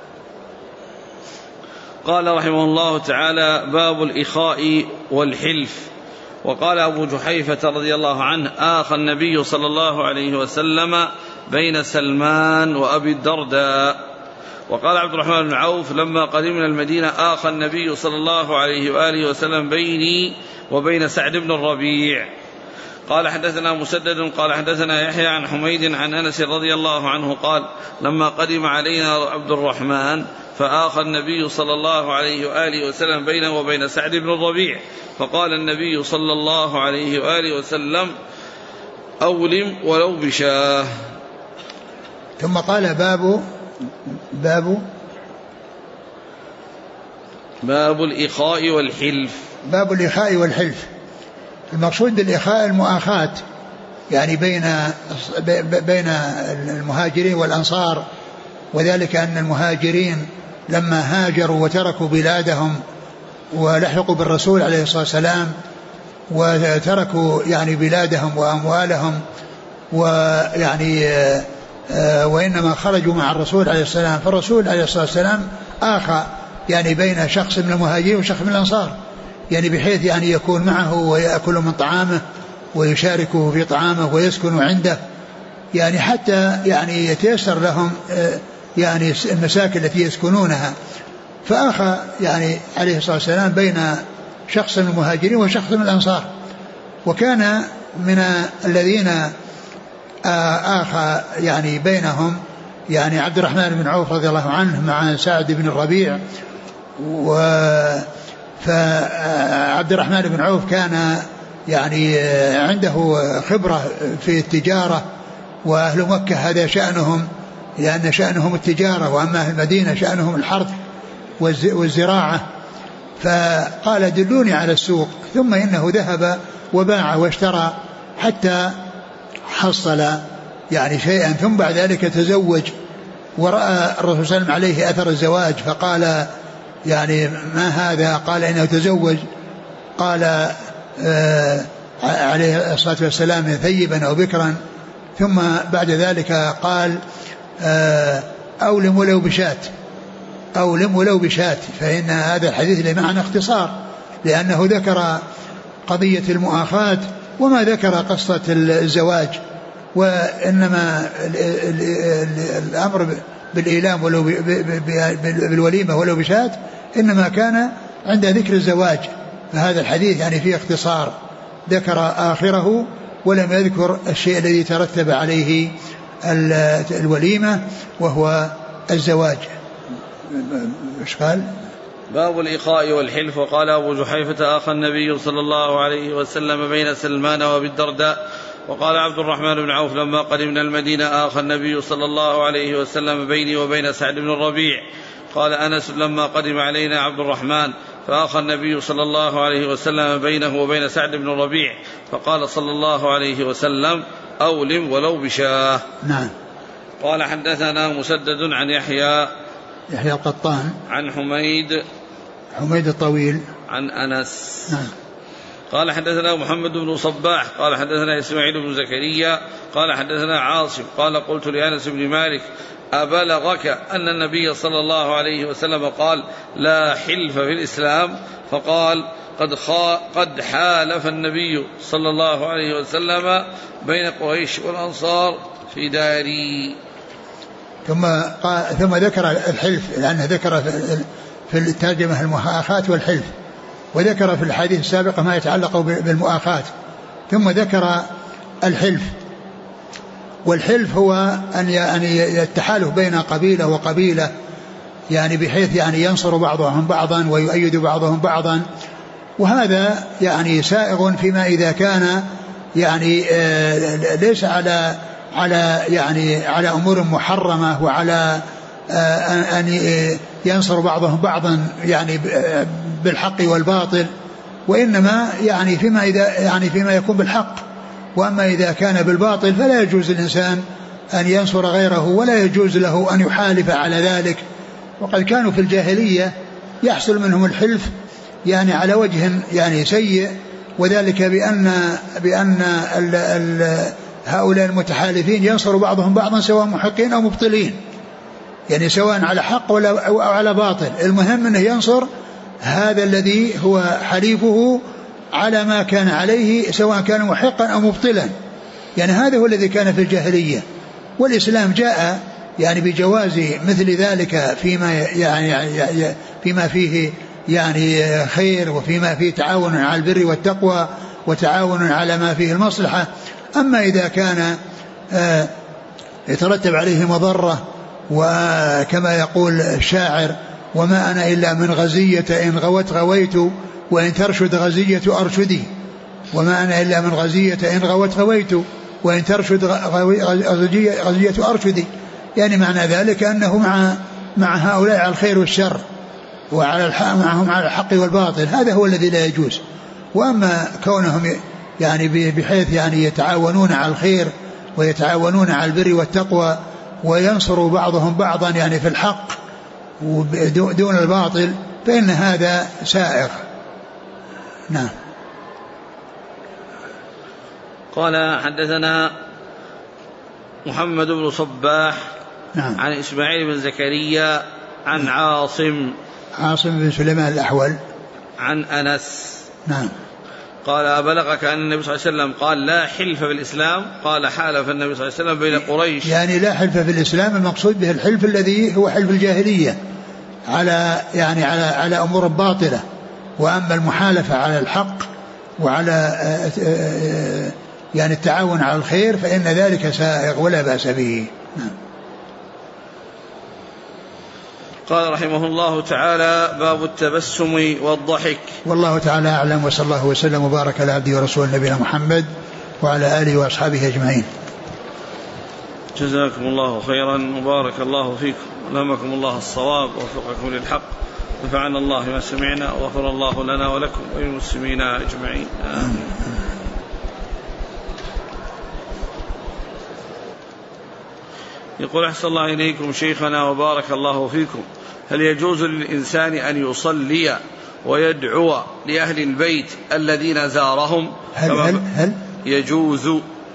قال رحمه الله تعالى: باب الإخاء والحلف. وقال أبو جحيفة رضي الله عنه: آخى النبي صلى الله عليه وسلم بين سلمان وأبي الدرداء. وقال عبد الرحمن بن عوف: لما قدمنا المدينة آخى النبي صلى الله عليه وآله وسلم بيني وبين سعد بن الربيع. قال حدثنا مسدد قال حدثنا يحيى عن حميد عن أنس رضي الله عنه قال: لما قدم علينا عبد الرحمن فآخى النبي صلى الله عليه وآله وسلم بينه وبين سعد بن الربيع، فقال النبي صلى الله عليه وآله وسلم: أولم ولو بشاه. ثم قال باب الإخاء والحلف. باب الإخاء والحلف. المقصود بالإخاء المؤاخاة، يعني بين المهاجرين والأنصار، وذلك أن المهاجرين لما هاجروا وتركوا بلادهم ولحقوا بالرسول عليه الصلاة والسلام وتركوا يعني بلادهم وأموالهم ويعني وإنما خرجوا مع الرسول عليه الصلاة والسلام، فالرسول عليه الصلاة والسلام آخى يعني بين شخص من المهاجرين وشخص من الأنصار، يعني بحيث يعني يكون معه ويأكل من طعامه ويشاركه في طعامه ويسكن عنده، يعني حتى يعني يتيسر لهم يعني المساكن التي يسكنونها. فآخى يعني عليه الصلاة والسلام بين شخص من المهاجرين وشخص من الأنصار. وكان من الذين آخى يعني بينهم يعني عبد الرحمن بن عوف رضي الله عنه مع سعد بن الربيع. فعبد الرحمن بن عوف كان يعني عنده خبرة في التجارة، وأهل مكة هذا شأنهم، لأن شأنهم التجارة، وأما أهل المدينة شأنهم الحرث والزراعة. فقال دلوني على السوق، ثم إنه ذهب وباع واشترى حتى حصل يعني شيئا، ثم بعد ذلك تزوج، ورأى الرسول صلى الله عليه وسلم عليه أثر الزواج، فقال يعني ما هذا؟ قال إنه تزوج. قال عليه الصلاة والسلام ثيبا أو بكرا. ثم بعد ذلك قال أولم ولو بشاة، أولم ولو بشاة. فإن هذا الحديث لمعنى اختصار، لأنه ذكر قضية المؤاخاة وما ذكر قصة الزواج، وإنما الأمر بالإيلام ولو بالوليمة ولو بشاة إنما كان عند ذكر الزواج. فهذا الحديث يعني فيه اختصار، ذكر آخره ولم يذكر الشيء الذي ترتب عليه الوليمة وهو الزواج. ايش قال؟ باب الإخاء والحلف. وقال أبو جحيفة آخى النبي صلى الله عليه وسلم بين سلمان وأبي الدرداء. وقال عبد الرحمن بن عوف لما قدمنا المدينة آخى النبي صلى الله عليه وسلم بيني وبين سعد بن الربيع. قال أنس لما قدم علينا عبد الرحمن فآخى النبي صلى الله عليه وسلم بينه وبين سعد بن الربيع، فقال صلى الله عليه وسلم أولم ولو بشاه. نعم. قال حدثنا مسدد عن يحيى القطان عن حميد الطويل عن أنس. نعم. قال حدثنا محمد بن صباح قال حدثنا إسماعيل بن زكريا قال حدثنا عاصم قال قلت لأنس بن مالك أبلغك أن النبي صلى الله عليه وسلم قال لا حلف في الإسلام؟ فقال قد حالف النبي صلى الله عليه وسلم بين قريش والأنصار في داري. ثم ذكر الحلف، لأنه ذكر في الترجمة المؤاخاة والحلف، وذكر في الحديث السابقة ما يتعلق بالمؤاخاة، ثم ذكر الحلف. والحلف هو أن يتحالف بين قبيلة وقبيلة، يعني بحيث يعني ينصر بعضهم بعضا ويؤيد بعضهم بعضا، وهذا يعني سائغ فيما إذا كان يعني ليس على أمور محرمة، وعلى أن ينصر بعضهم بعضا يعني بالحق والباطل، وإنما يعني فيما يكون بالحق. وأما إذا كان بالباطل فلا يجوز الإنسان أن ينصر غيره، ولا يجوز له أن يحالف على ذلك. وقد كانوا في الجاهلية يحصل منهم الحلف يعني على وجه يعني سيء، وذلك بأن هؤلاء المتحالفين ينصر بعضهم بعضا سواء محقين أو مبطلين، يعني سواء على حق أو على باطل، المهم أنه ينصر هذا الذي هو حليفه على ما كان عليه سواء كان محقا أو مبطلا. يعني هذا هو الذي كان في الجاهلية، والإسلام جاء يعني بجواز مثل ذلك فيما فيه يعني خير، وفيما فيه تعاون على البر والتقوى وتعاون على ما فيه المصلحة. أما إذا كان يترتب عليه مضرة، وكما يقول الشاعر وما أنا إلا من غزية إن غوت غويت وإن ترشد غزية أرشدي، وما أنا إلا من غزية إن غوت غويت وإن ترشد غزية أرشدي. يعني معنى ذلك أنه مع هؤلاء على الخير والشر، معهم على الحق والباطل، هذا هو الذي لا يجوز. وأما كونهم يعني بحيث يعني يتعاونون على الخير ويتعاونون على البر والتقوى وينصروا بعضهم بعضا يعني في الحق دون الباطل، فإن هذا سائغ. نعم. قال حدثنا محمد بن صباح نعم. عن إسماعيل بن زكريا عن عاصم بن سليمان الأحول عن أنس. نعم. قال أبلغك أن النبي صلى الله عليه وسلم قال لا حلف في الإسلام؟ قال حالف النبي صلى الله عليه وسلم بين قريش. يعني لا حلف في الإسلام المقصود به الحلف الذي هو حلف الجاهلية على أمور باطلة، وأما المحالفة على الحق وعلى يعني التعاون على الخير فإن ذلك سائغ ولا بأس به. قال رحمه الله تعالى: باب التبسم والضحك. والله تعالى أعلم، وصلى الله وسلم وبارك على عبده ورسوله نبينا محمد وعلى آله وأصحابه أجمعين. جزاكم الله خيرا وبارك الله فيكم، ألهمكم الله الصواب ووفقكم للحق، نفعنا الله ما سمعنا وغفر الله لنا ولكم وللمسلمين أجمعين، آمين. يقول: أحسن الله إليكم شيخنا وبارك الله فيكم، هل يجوز للإنسان أن يصلي ويدعو لأهل البيت الذين زارهم؟ هل يجوز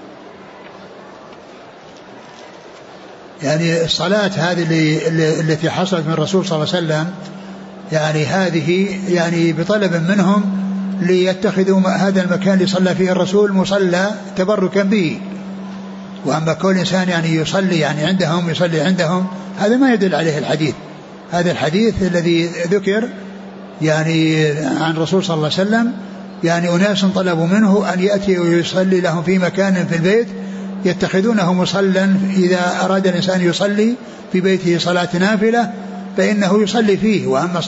يعني الصلاة هذه التي حصلت من الرسول صلى الله عليه وسلم، يعني هذه يعني بطلب منهم ليتخذوا هذا المكان اللي صلى فيه الرسول مصلى تبركا به. وأما كل إنسان يعني يصلي يعني عندهم يصلي عندهم، هذا ما يدل عليه الحديث. هذا الحديث الذي ذكر يعني عن الرسول صلى الله عليه وسلم، يعني أناس طلبوا منه أن يأتي ويصلي لهم في مكان في البيت يتخذونه مصلى، إذا أراد الإنسان يصلي في بيته صلاة نافلة فإنه يصلي فيه. وأما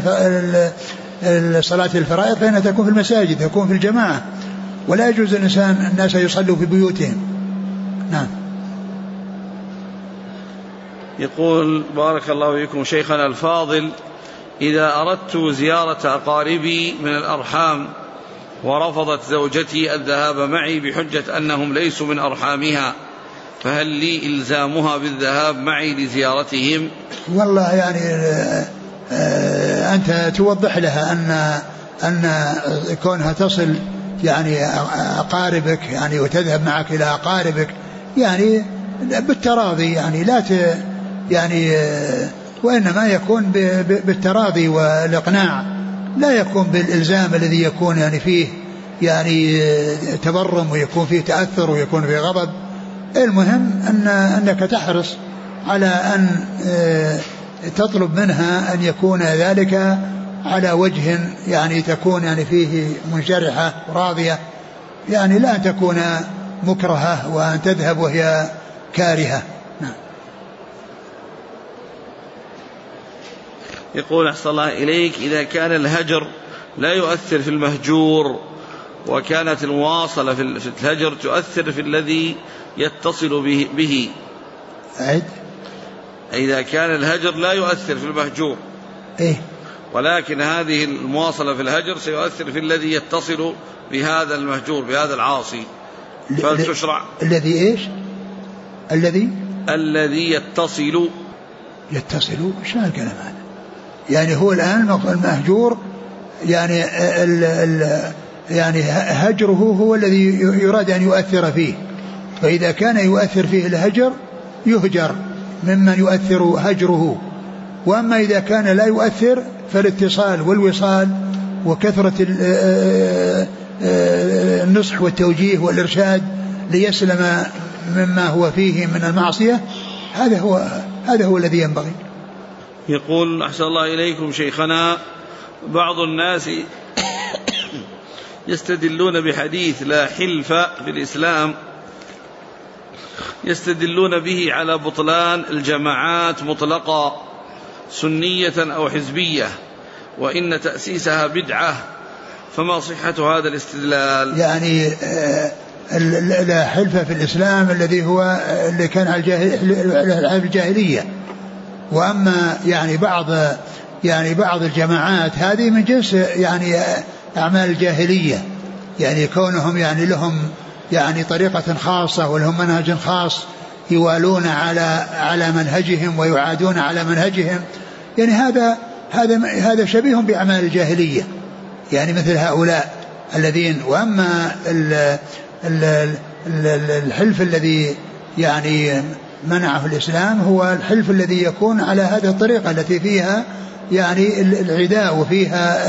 صلاة الفرائض فإنها تكون في المساجد، تكون في الجماعة، ولا يجوز الناس يصلوا في بيوتهم. نعم. يقول: بارك الله فيكم شيخنا الفاضل، إذا أردت زيارة أقاربي من الأرحام ورفضت زوجتي الذهاب معي بحجة أنهم ليسوا من أرحامها، فهل لي إلزامها بالذهاب معي لزيارتهم؟ والله يعني أنت توضح لها أن كونها تصل يعني أقاربك يعني وتذهب معك إلى أقاربك يعني بالتراضي، يعني لا يعني وإنما يكون بالتراضي والإقناع، لا يكون بالإلزام الذي يكون يعني فيه يعني تبرم ويكون فيه تأثر ويكون فيه غضب. المهم أنك تحرص على أن تطلب منها أن يكون ذلك على وجه يعني تكون يعني فيه منشرحة راضية، يعني لا تكون مكرهة وأن تذهب وهي كارهة. يقول: أحسن الله إليك، إذا كان الهجر لا يؤثر في المهجور وكانت المواصلة في الهجر تؤثر في الذي يتصل به إذا كان الهجر لا يؤثر في المهجور ولكن هذه المواصلة في الهجر سيؤثر في الذي يتصل بهذا المهجور بهذا العاصي، فلتشرع الذي إيش الذي يتصل شو الكلام هذا؟ يعني هو الآن المهجور يعني يعني هجره هو الذي يراد أن يؤثر فيه، فإذا كان يؤثر فيه الهجر يهجر ممن يؤثر هجره. وأما إذا كان لا يؤثر فالاتصال والوصال وكثرة النصح والتوجيه والإرشاد ليسلم مما هو فيه من المعصية، هذا هو الذي ينبغي. يقول: أحسن الله إليكم شيخنا، بعض الناس يستدلون بحديث لا حلف في الإسلام، يستدلون به على بطلان الجماعات مطلقا سنية أو حزبية، وإن تأسيسها بدعة، فما صحة هذا الاستدلال؟ يعني لا حلف في الإسلام الذي هو اللي كان على الجاهلية. وأما يعني بعض الجماعات هذه من جنس يعني أعمال الجاهلية، يعني كونهم يعني لهم يعني طريقة خاصة ولهم منهج خاص يوالون على منهجهم ويعادون على منهجهم، يعني هذا شبيه بأعمال الجاهلية، يعني مثل هؤلاء الذين. وأما الحلف الذي يعني منعه الإسلام هو الحلف الذي يكون على هذه الطريقة التي فيها يعني العداء وفيها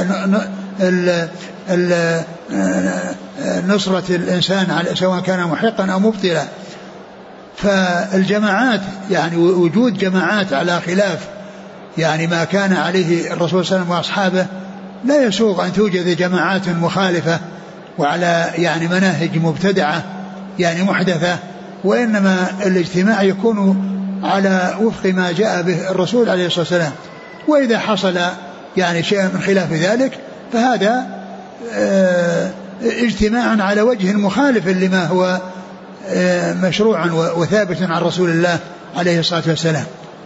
نصرة الإنسان سواء كان محقا أو مبطلا. فالجماعات يعني وجود جماعات على خلاف يعني ما كان عليه الرسول صلى الله عليه وسلم وأصحابه لا يسوغ أن توجد جماعات مخالفة وعلى يعني مناهج مبتدعة يعني محدثة، وإنما الاجتماع يكون على وفق ما جاء به الرسول عليه الصلاة والسلام. وإذا حصل يعني شيء من خلاف ذلك فهذا اجتماع على وجه مخالف لما هو مشروع وثابت عن رسول الله عليه الصلاة والسلام.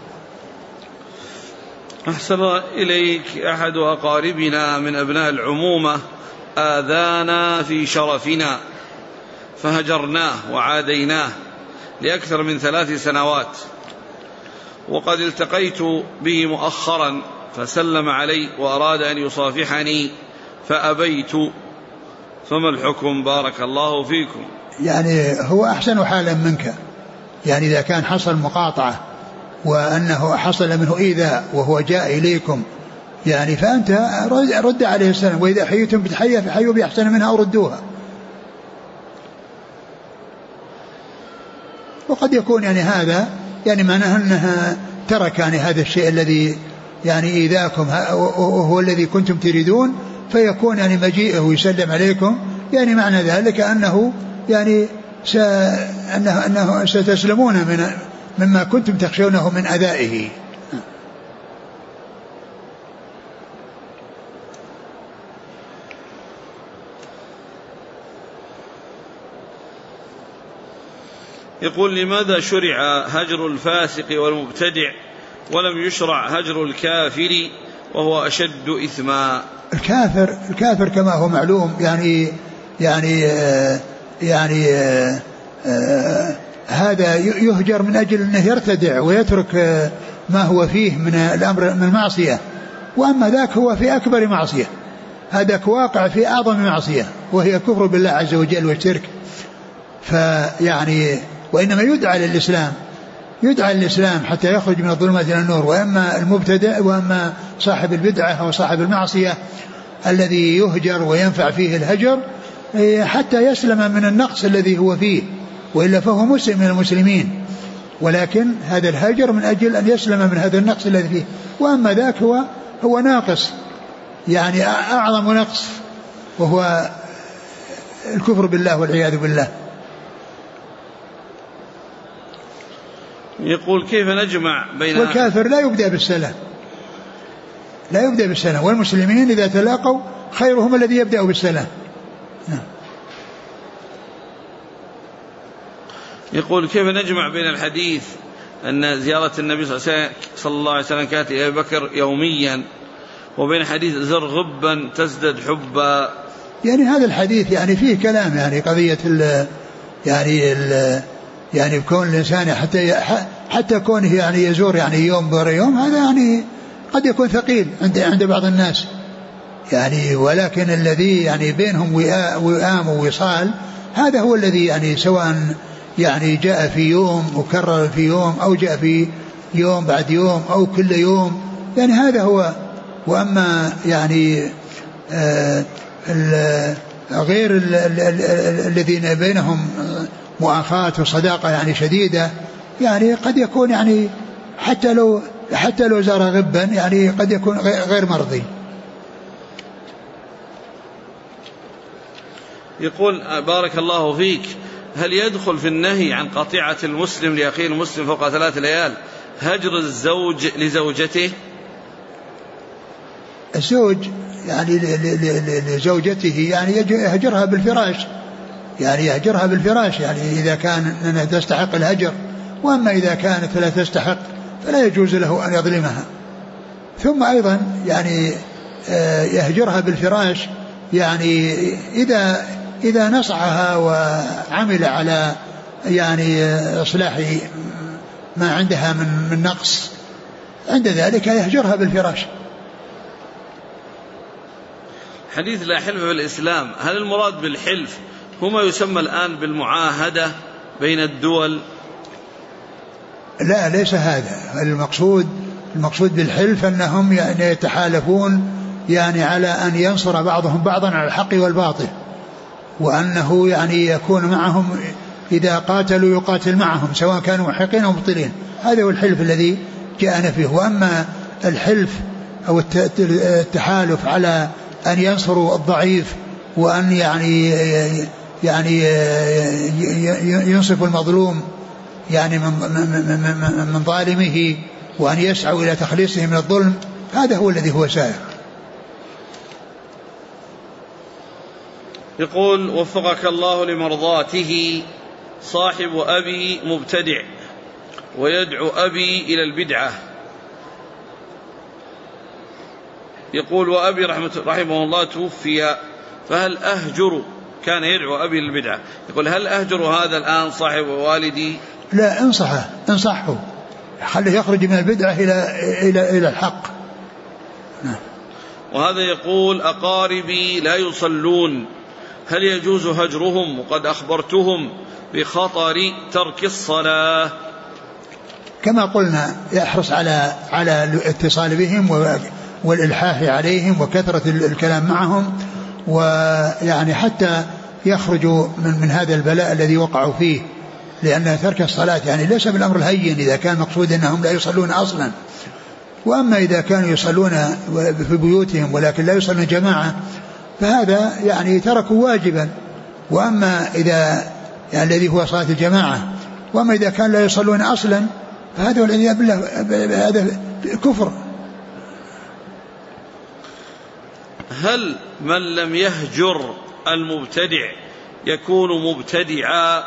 أحسن إليك. أحد أقاربنا من أبناء العمومة آذانا في شرفنا فهجرناه وعاديناه لأكثر من 3 سنوات، وقد التقيت به مؤخرا فسلم علي وأراد أن يصافحني فأبيت، فما الحكم بارك الله فيكم؟ يعني هو أحسن حالا منك، يعني إذا كان حصل مقاطعة وأنه حصل منه إيذاء وهو جاء إليكم يعني فأنت رد عليه السلام، وإذا حييتم بتحية فحيوا بأحسن منها أو ردوها. وقد يكون يعني هذا يعني معناه أنها ترك يعني هذا الشيء الذي يعني إيذاكم وهو الذي كنتم تريدون، فيكون يعني مجيئه ويسلم عليكم يعني معنى ذلك أنه يعني أنه ستسلمون مما كنتم تخشونه من أذائه. يقول لماذا شرع هجر الفاسق والمبتدع ولم يشرع هجر الكافر وهو أشد إثما؟ الكافر كما هو معلوم يعني هذا يهجر من أجل أنه يرتدع ويترك ما هو فيه من الأمر من المعصية، وأما ذاك هو في أكبر معصية، هذاك واقع في أعظم معصية وهي كفر بالله عز وجل والشرك. فيعني وإنما يدعى للإسلام حتى يخرج من الظلمات إلى النور. وأما المبتدع وأما صاحب البدعة أو صاحب المعصية الذي يهجر وينفع فيه الهجر حتى يسلم من النقص الذي هو فيه، وإلا فهو مسلم من المسلمين، ولكن هذا الهجر من أجل أن يسلم من هذا النقص الذي فيه. وأما ذاك هو ناقص يعني أعظم نقص وهو الكفر بالله والعياذ بالله. يقول كيف نجمع بين والكافر لا يبدأ بالسلام والمسلمين إذا تلاقوا خيرهم الذي يبدأ بالسلام. يقول كيف نجمع بين الحديث أن زيارة النبي صلى الله عليه وسلم كانت إلى أبي بكر يوميا وبين حديث زر غبا تزدد حبا؟ يعني هذا الحديث يعني فيه كلام يعني قضية يعني بكون الإنسان حتى كونه يعني يزور يعني يوم بر يوم، هذا يعني قد يكون ثقيل عند بعض الناس يعني، ولكن الذي يعني بينهم وئام ووصال هذا هو الذي يعني سواء يعني جاء في يوم وكرر في يوم أو جاء في يوم بعد يوم أو كل يوم، يعني هذا هو. وأما يعني غير الذين بينهم مؤاخاة وصداقة يعني شديدة، يعني قد يكون يعني حتى لو زار غبا يعني قد يكون غير مرضي. يقول بارك الله فيك، هل يدخل في النهي عن قطيعة المسلم لأخيه المسلم فوق 3 ليال هجر الزوج لزوجته؟ الزوج يعني لزوجته يعني يهجرها بالفراش، يعني يهجرها بالفراش يعني إذا كان أنها تستحق الهجر، وأما إذا كانت لا تستحق فلا يجوز له أن يظلمها. ثم أيضا يعني يهجرها بالفراش يعني إذا نصحها وعمل على يعني إصلاح ما عندها من نقص، عند ذلك يهجرها بالفراش. حديث لا حلف في الإسلام، هل المراد بالحلف هو ما يسمى الآن بالمعاهدة بين الدول؟ لا، ليس هذا المقصود بالحلف أنهم يعني يتحالفون يعني على أن ينصر بعضهم بعضا على الحق والباطل، وأنه يعني يكون معهم إذا قاتلوا يقاتل معهم سواء كانوا محقين أو مبطلين. هذا هو الحلف الذي جاءنا فيه. وأما الحلف أو التحالف على أن ينصروا الضعيف، وأن يعني ينصفوا المظلوم يعني من ظالمه، وأن يسعوا إلى تخليصه من الظلم. هذا هو الذي هو سائر. يقول: وفقك الله لمرضاته، صاحب أبي مبتدع ويدعو أبي إلى البدعة. يقول: وأبي رحمه الله توفي، فهل أهجر؟ كان يدعو أبي إلى البدعة. يقول: هل أهجر هذا الآن صاحب والدي؟ لا، انصحه خليه يخرج من البدعة إلى الحق. وهذا يقول: أقاربي لا يصلون، هل يجوز هجرهم وقد أخبرتهم بخطر ترك الصلاة؟ كما قلنا يحرص على الاتصال بهم والإلحاح عليهم وكثرة الكلام معهم، ويعني حتى يخرجوا من هذا البلاء الذي وقعوا فيه، لأن ترك الصلاة يعني ليس بالأمر الهين إذا كان مقصود أنهم لا يصلون أصلا. وأما إذا كانوا يصلون في بيوتهم ولكن لا يصلون جماعة فهذا يعني تركوا واجبا. وأما إذا يعني الذي هو صلاة الجماعة، وأما إذا كان لا يصلون أصلا فهذا والعياذ بالله هذا كفر. هل من لم يهجر المبتدع يكون مبتدعا؟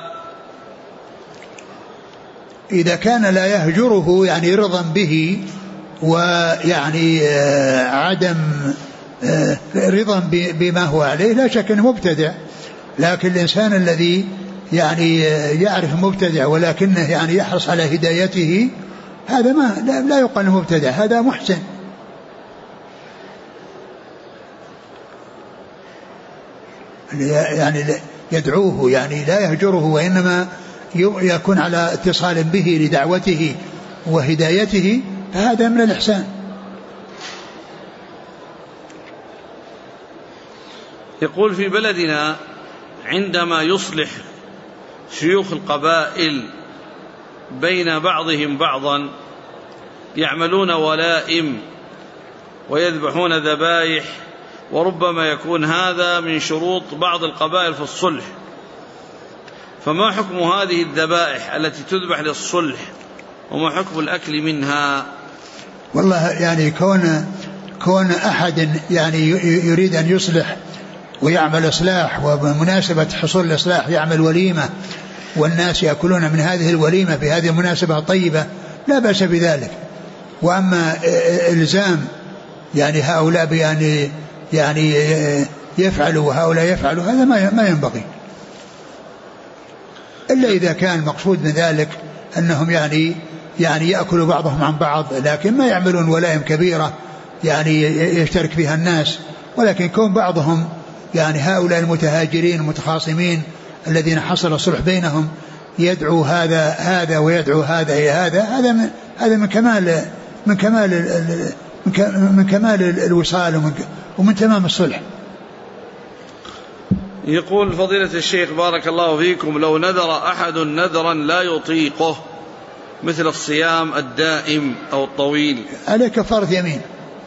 إذا كان لا يهجره يعني رضا به ويعني عدم رضا بما هو عليه لا شك أنه مبتدع. لكن الإنسان الذي يعني يعرف مبتدع ولكنه يعني يحرص على هدايته هذا لا يقال مبتدع، هذا محسن. يعني يدعوه يعني لا يهجره، وإنما يكون على اتصال به لدعوته وهدايته، فهذا من الإحسان. يقول: في بلدنا عندما يصلح شيوخ القبائل بين بعضهم بعضا يعملون ولائم ويذبحون ذبائح، وربما يكون هذا من شروط بعض القبائل في الصلح، فما حكم هذه الذبائح التي تذبح للصلح، وما حكم الأكل منها؟ والله يعني كون أحد يعني يريد أن يصلح ويعمل إصلاح، وبمناسبة حصول الإصلاح يعمل وليمة والناس يأكلون من هذه الوليمة في هذه المناسبة الطيبة، لا بأس بذلك. وأما إلزام يعني هؤلاء يعني يفعلوا وهؤلاء يفعلوا، هذا ما ينبغي، إلا إذا كان المقصود من ذلك أنهم يعني يأكلوا بعضهم عن بعض، لكن ما يعملون ولائم كبيرة يعني يشترك فيها الناس. ولكن كون بعضهم يعني هؤلاء المتهاجرين المتخاصمين الذين حصل الصلح بينهم يدعو هذا ويدعو هذا إلى هذا من كمال الوصال ومن تمام الصلح. يقول: فضيلة الشيخ بارك الله فيكم، لو نذر أحد نذرا لا يطيقه مثل الصيام الدائم أو الطويل عليه كفارة يمين.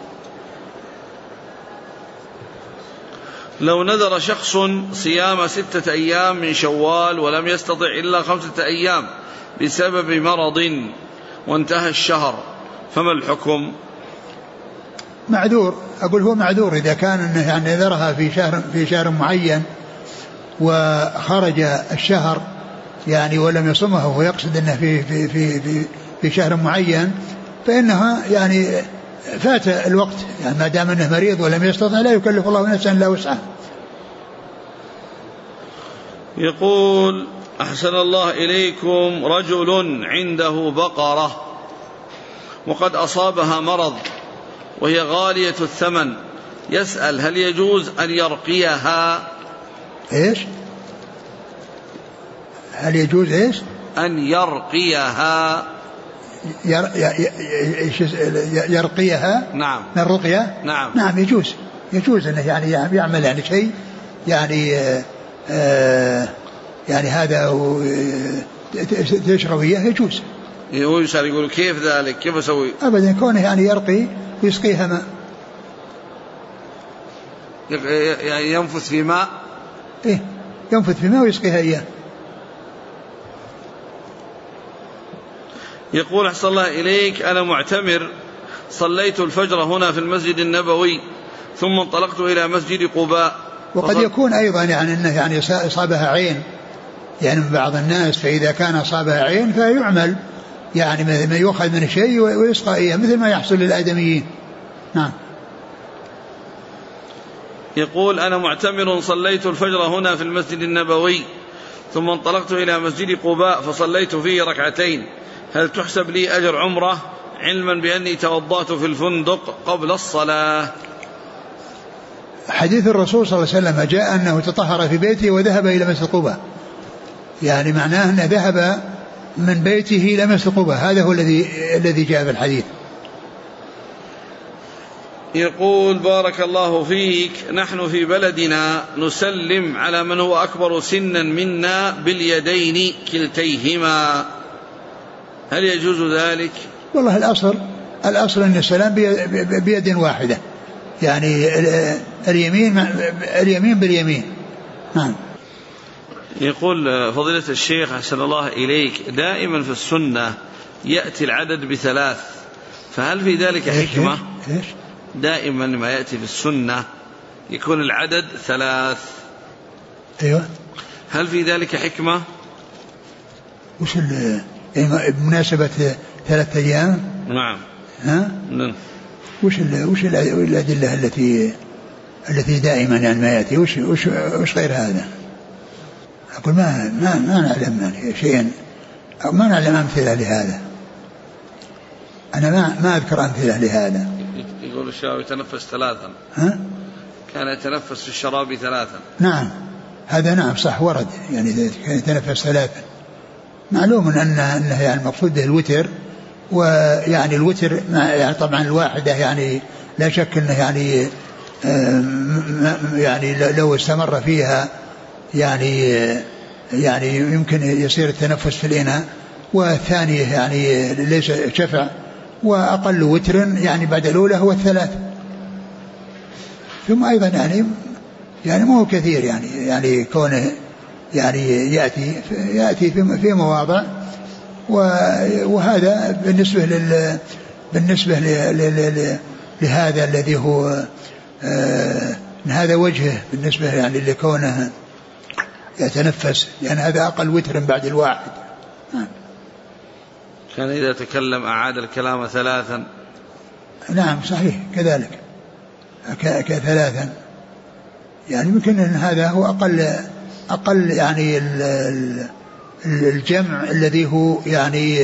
لو نذر شخص صيام 6 أيام من شوال ولم يستطع إلا 5 أيام بسبب مرض وانتهى الشهر، فما الحكم؟ معذور، أقول هو معذور إذا كان إنه يعني نذرها في شهر معين وخرج الشهر يعني ولم يصمه ويقصد أنه في شهر معين، فإنها يعني فات الوقت، يعني ما دام أنه مريض ولم يستطع لا يكلف الله نفسا إلا وسعها. يقول: أحسن الله إليكم، رجل عنده بقرة وقد أصابها مرض وهي غالية الثمن، يسأل هل يجوز أن يرقيها؟ إيش؟ هل يجوز إيش؟ أن يرقيها. يرقيها؟ نعم. من الرقية؟ نعم. نعم يجوز أنه يعني يعمل يعني شيء يعني هذا تشربيه يجوز. هو يسأل يقول كيف ذلك، كيف أسوي؟ أبدا، كونه يعني يرقي ويسقيها ماء. يعني ينفث في ماء؟ إيه ينفث في ماء ويسقيها إياه. يقول أحسن الله إليك أنا معتمر، صليت الفجر هنا في المسجد النبوي ثم انطلقت إلى مسجد قباء. وقد يكون أيضا يعني أنه يعني أصابها عين يعني من بعض الناس، فإذا كان أصابها عين فيعمل يعني ما يؤخذ من شيء ويسقى إياه مثل ما يحصل للآدميين. نعم. يقول أنا معتمر، صليت الفجر هنا في المسجد النبوي ثم انطلقت إلى مسجد قباء فصليت فيه ركعتين، هل تحسب لي أجر عمرة علما بأني توضأت في الفندق قبل الصلاة؟ حديث الرسول صلى الله عليه وسلم جاء أنه تطهر في بيته وذهب إلى مسجد قباء، يعني معناه أنه ذهب من بيته إلى مسجد قباء، هذا هو الذي جاء في الحديث. يقول بارك الله فيك، نحن في بلدنا نسلم على من هو أكبر سنا منا باليدين كلتيهما، هل يجوز ذلك؟ والله الأصل أن السلام بيد واحدة، يعني اليمين باليمين. نعم. يقول فضيلة الشيخ أحسن الله إليك، دائما في السنة يأتي العدد ب3، فهل في ذلك حكمة؟ إيش؟ دائما ما يأتي في السنة يكون العدد 3. أيوة. هل في ذلك حكمة؟ وش بمناسبة 3 أيام؟ نعم. ها؟ نعم. وش الأدلة التي دائما يعني ما يأتي؟ وش غير هذا؟ أقول ما نعلم يعني شيئا، أو ما نعلم أمثلة لهذا. أنا ما أذكر أمثلة لهذا. يقول الشراب يتنفس 3. ها؟ كان يتنفس في الشراب 3. نعم هذا نعم صح ورد، يعني كان يتنفس 3. معلوم أنه يعني المقصود به الوتر، ويعني الوتر يعني طبعا الواحدة يعني لا شك أنه يعني لو استمر فيها يعني يمكن يصير التنفس في الإناء، والثانية يعني ليس شفع، وأقل وتر يعني بعد الأولى هو 3. ثم أيضا يعني مو كثير يعني كونه يعني يأتي في مواضع، وهذا بالنسبة لهذا الذي هو هذا وجهه بالنسبة يعني لكونه يتنفس، لأن هذا أقل وتر بعد الواحد. كان إذا تكلم أعاد الكلام 3. نعم صحيح كذلك 3، يعني يمكن أن هذا هو أقل يعني الجمع الذي هو يعني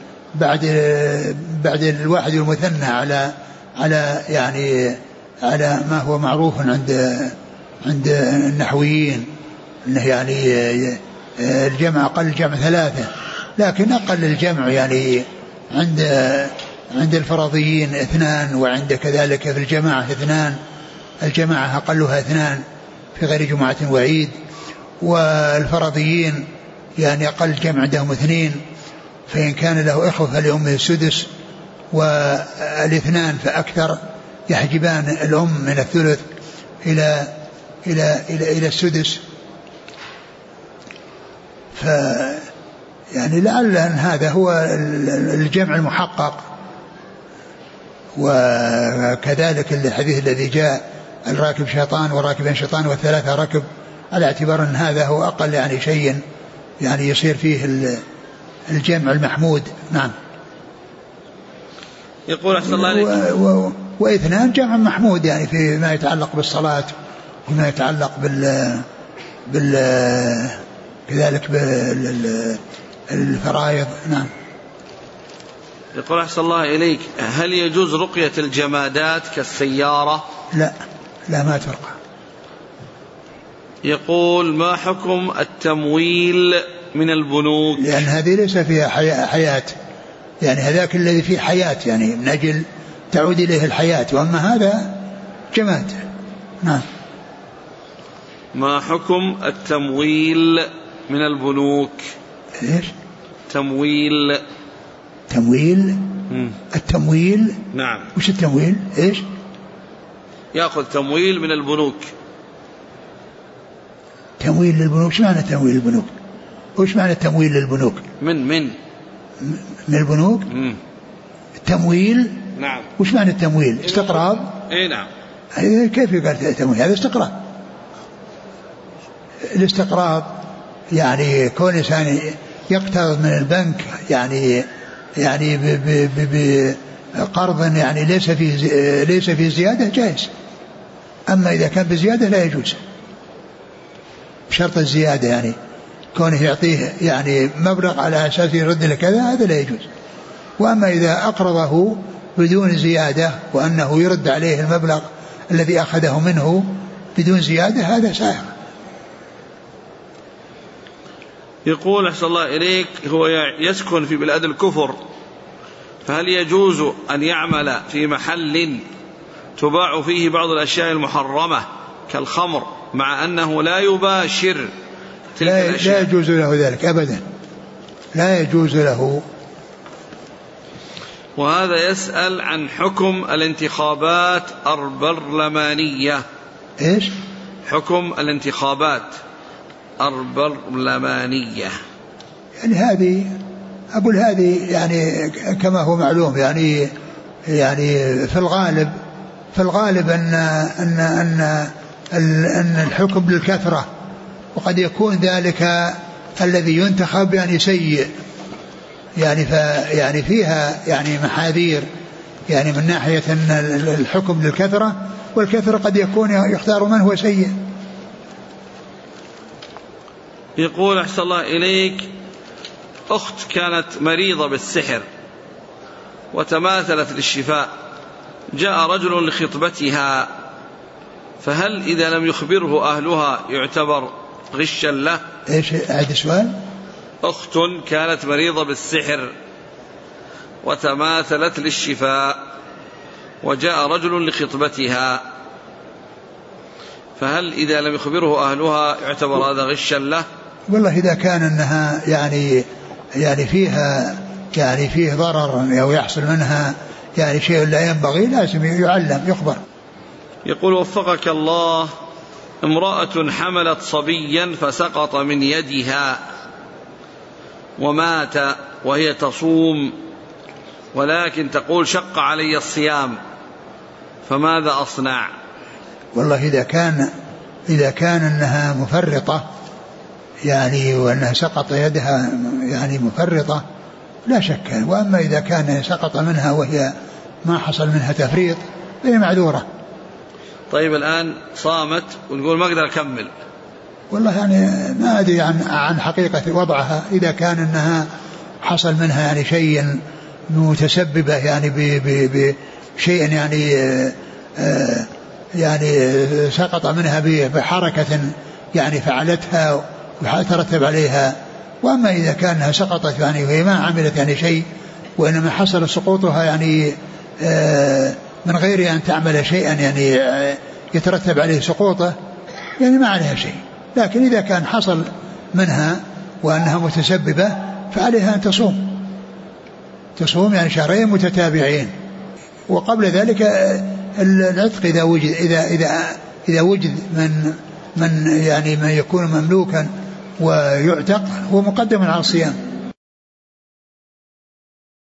بعد الواحد المثنى على يعني على ما هو معروف عند النحويين، انه يعني الجمع اقل الجمع 3، لكن اقل الجمع يعني عند الفرضيين 2، وعند كذلك في الجماعة 2، الجماعة اقلها 2 في غير جمعة وعيد، والفرضيين يعني اقل جمع عندهم 2، فإن كان له إخوة فلأمه السدس، والاثنان فأكثر يحجبان الأم من الثلث إلى السدس. يعني لعل أن هذا هو الجمع المحقق. وكذلك الحديث الذي جاء الراكب شيطان وراكبين شيطان و3 ركب، على اعتبار أن هذا هو أقل يعني شيء يعني يصير فيه الجمع المحمود. نعم. يقول أحسن الله عليك. و2 جمع محمود يعني فيما يتعلق بالصلاة وما يتعلق كذلك بالفرائض. نعم. يقول أحسن الله إليك، هل يجوز رقية الجمادات كالسيارة؟ لا ما ترقى. يقول ما حكم التمويل من البنوك؟ لأن هذه ليس فيها حياة، يعني هذاك الذي فيه حياة يعني من أجل تعود إليه الحياة، وأما هذا جماد. نعم. ما حكم التمويل من البنوك؟ إيش؟ تمويل. التمويل. نعم. وش التمويل؟ إيش؟ يأخذ تمويل من البنوك. تمويل للبنوك؟ ايش معنى تمويل البنوك؟ وش معنى التمويل للبنوك؟ من البنوك؟ التمويل. نعم. وش معنى التمويل؟ استقراض. اي نعم. كيف يقال تمويل؟ هذا استقراض. الاستقراض يعني كون إنسان يقترض من البنك يعني بقرض يعني ليس فيه زيادة جائز. أما إذا كان بزيادة لا يجوز بشرط الزيادة، يعني كونه يعطيه يعني مبلغ على أساس يرد له كذا هذا لا يجوز. وأما إذا أقرضه بدون زيادة وأنه يرد عليه المبلغ الذي أخذه منه بدون زيادة هذا سائغ. يقول أحسن الله إليك، هو يسكن في بلاد الكفر، فهل يجوز أن يعمل في محل تباع فيه بعض الأشياء المحرمة كالخمر مع أنه لا يباشر تلك الأشياء؟ لا يجوز له ذلك أبدا، لا يجوز له. وهذا يسأل عن حكم الانتخابات البرلمانية. إيش حكم الانتخابات البرلمانية؟ يعني هذه أقول هذه يعني كما هو معلوم يعني في الغالب أن الحكم للكثرة، وقد يكون ذلك الذي ينتخب يعني سيء، يعني فيها يعني محاذير يعني من ناحية أن الحكم للكثرة، والكثرة قد يكون يختار من هو سيء. يقول أحسن الله إليك، أخت كانت مريضة بالسحر وتماثلت للشفاء، جاء رجل لخطبتها، فهل إذا لم يخبره أهلها يعتبر غشا له؟ إيش هذا السؤال؟ أخت كانت مريضة بالسحر وتماثلت للشفاء وجاء رجل لخطبتها، فهل إذا لم يخبره أهلها يعتبر هذا غشا له؟ والله إذا كان أنها يعني فيها يعني فيه ضرر أو يحصل منها يعني شيء لا ينبغي لازم يعلم يخبر. يقول وفقك الله، امرأة حملت صبيا فسقط من يدها ومات وهي تصوم، ولكن تقول شق علي الصيام، فماذا أصنع؟ والله إذا كان أنها مفرطة يعني وأنها سقط يدها يعني مفرطة لا شك، وأما إذا كان سقط منها وهي ما حصل منها تفريط فهي معذورة. طيب الآن صامت ونقول ما أقدر أكمل، والله يعني ما أدري عن حقيقة وضعها، إذا كان أنها حصل منها يعني شيء متسببة يعني بشيء يعني سقط منها بحركة يعني فعلتها وترتب عليها. وأما إذا كانها سقطت يعني وهي ما عملت يعني شيء وإنما حصل سقوطها يعني من غير أن تعمل شيئا يعني يترتب عليه سقوطه يعني ما عليها شيء. لكن إذا كان حصل منها وأنها متسببة فعليها أن تصوم يعني شهرين متتابعين، وقبل ذلك العتق إذا وجد من يعني من يكون مملوكا ويعتق هو مقدم على الصيام.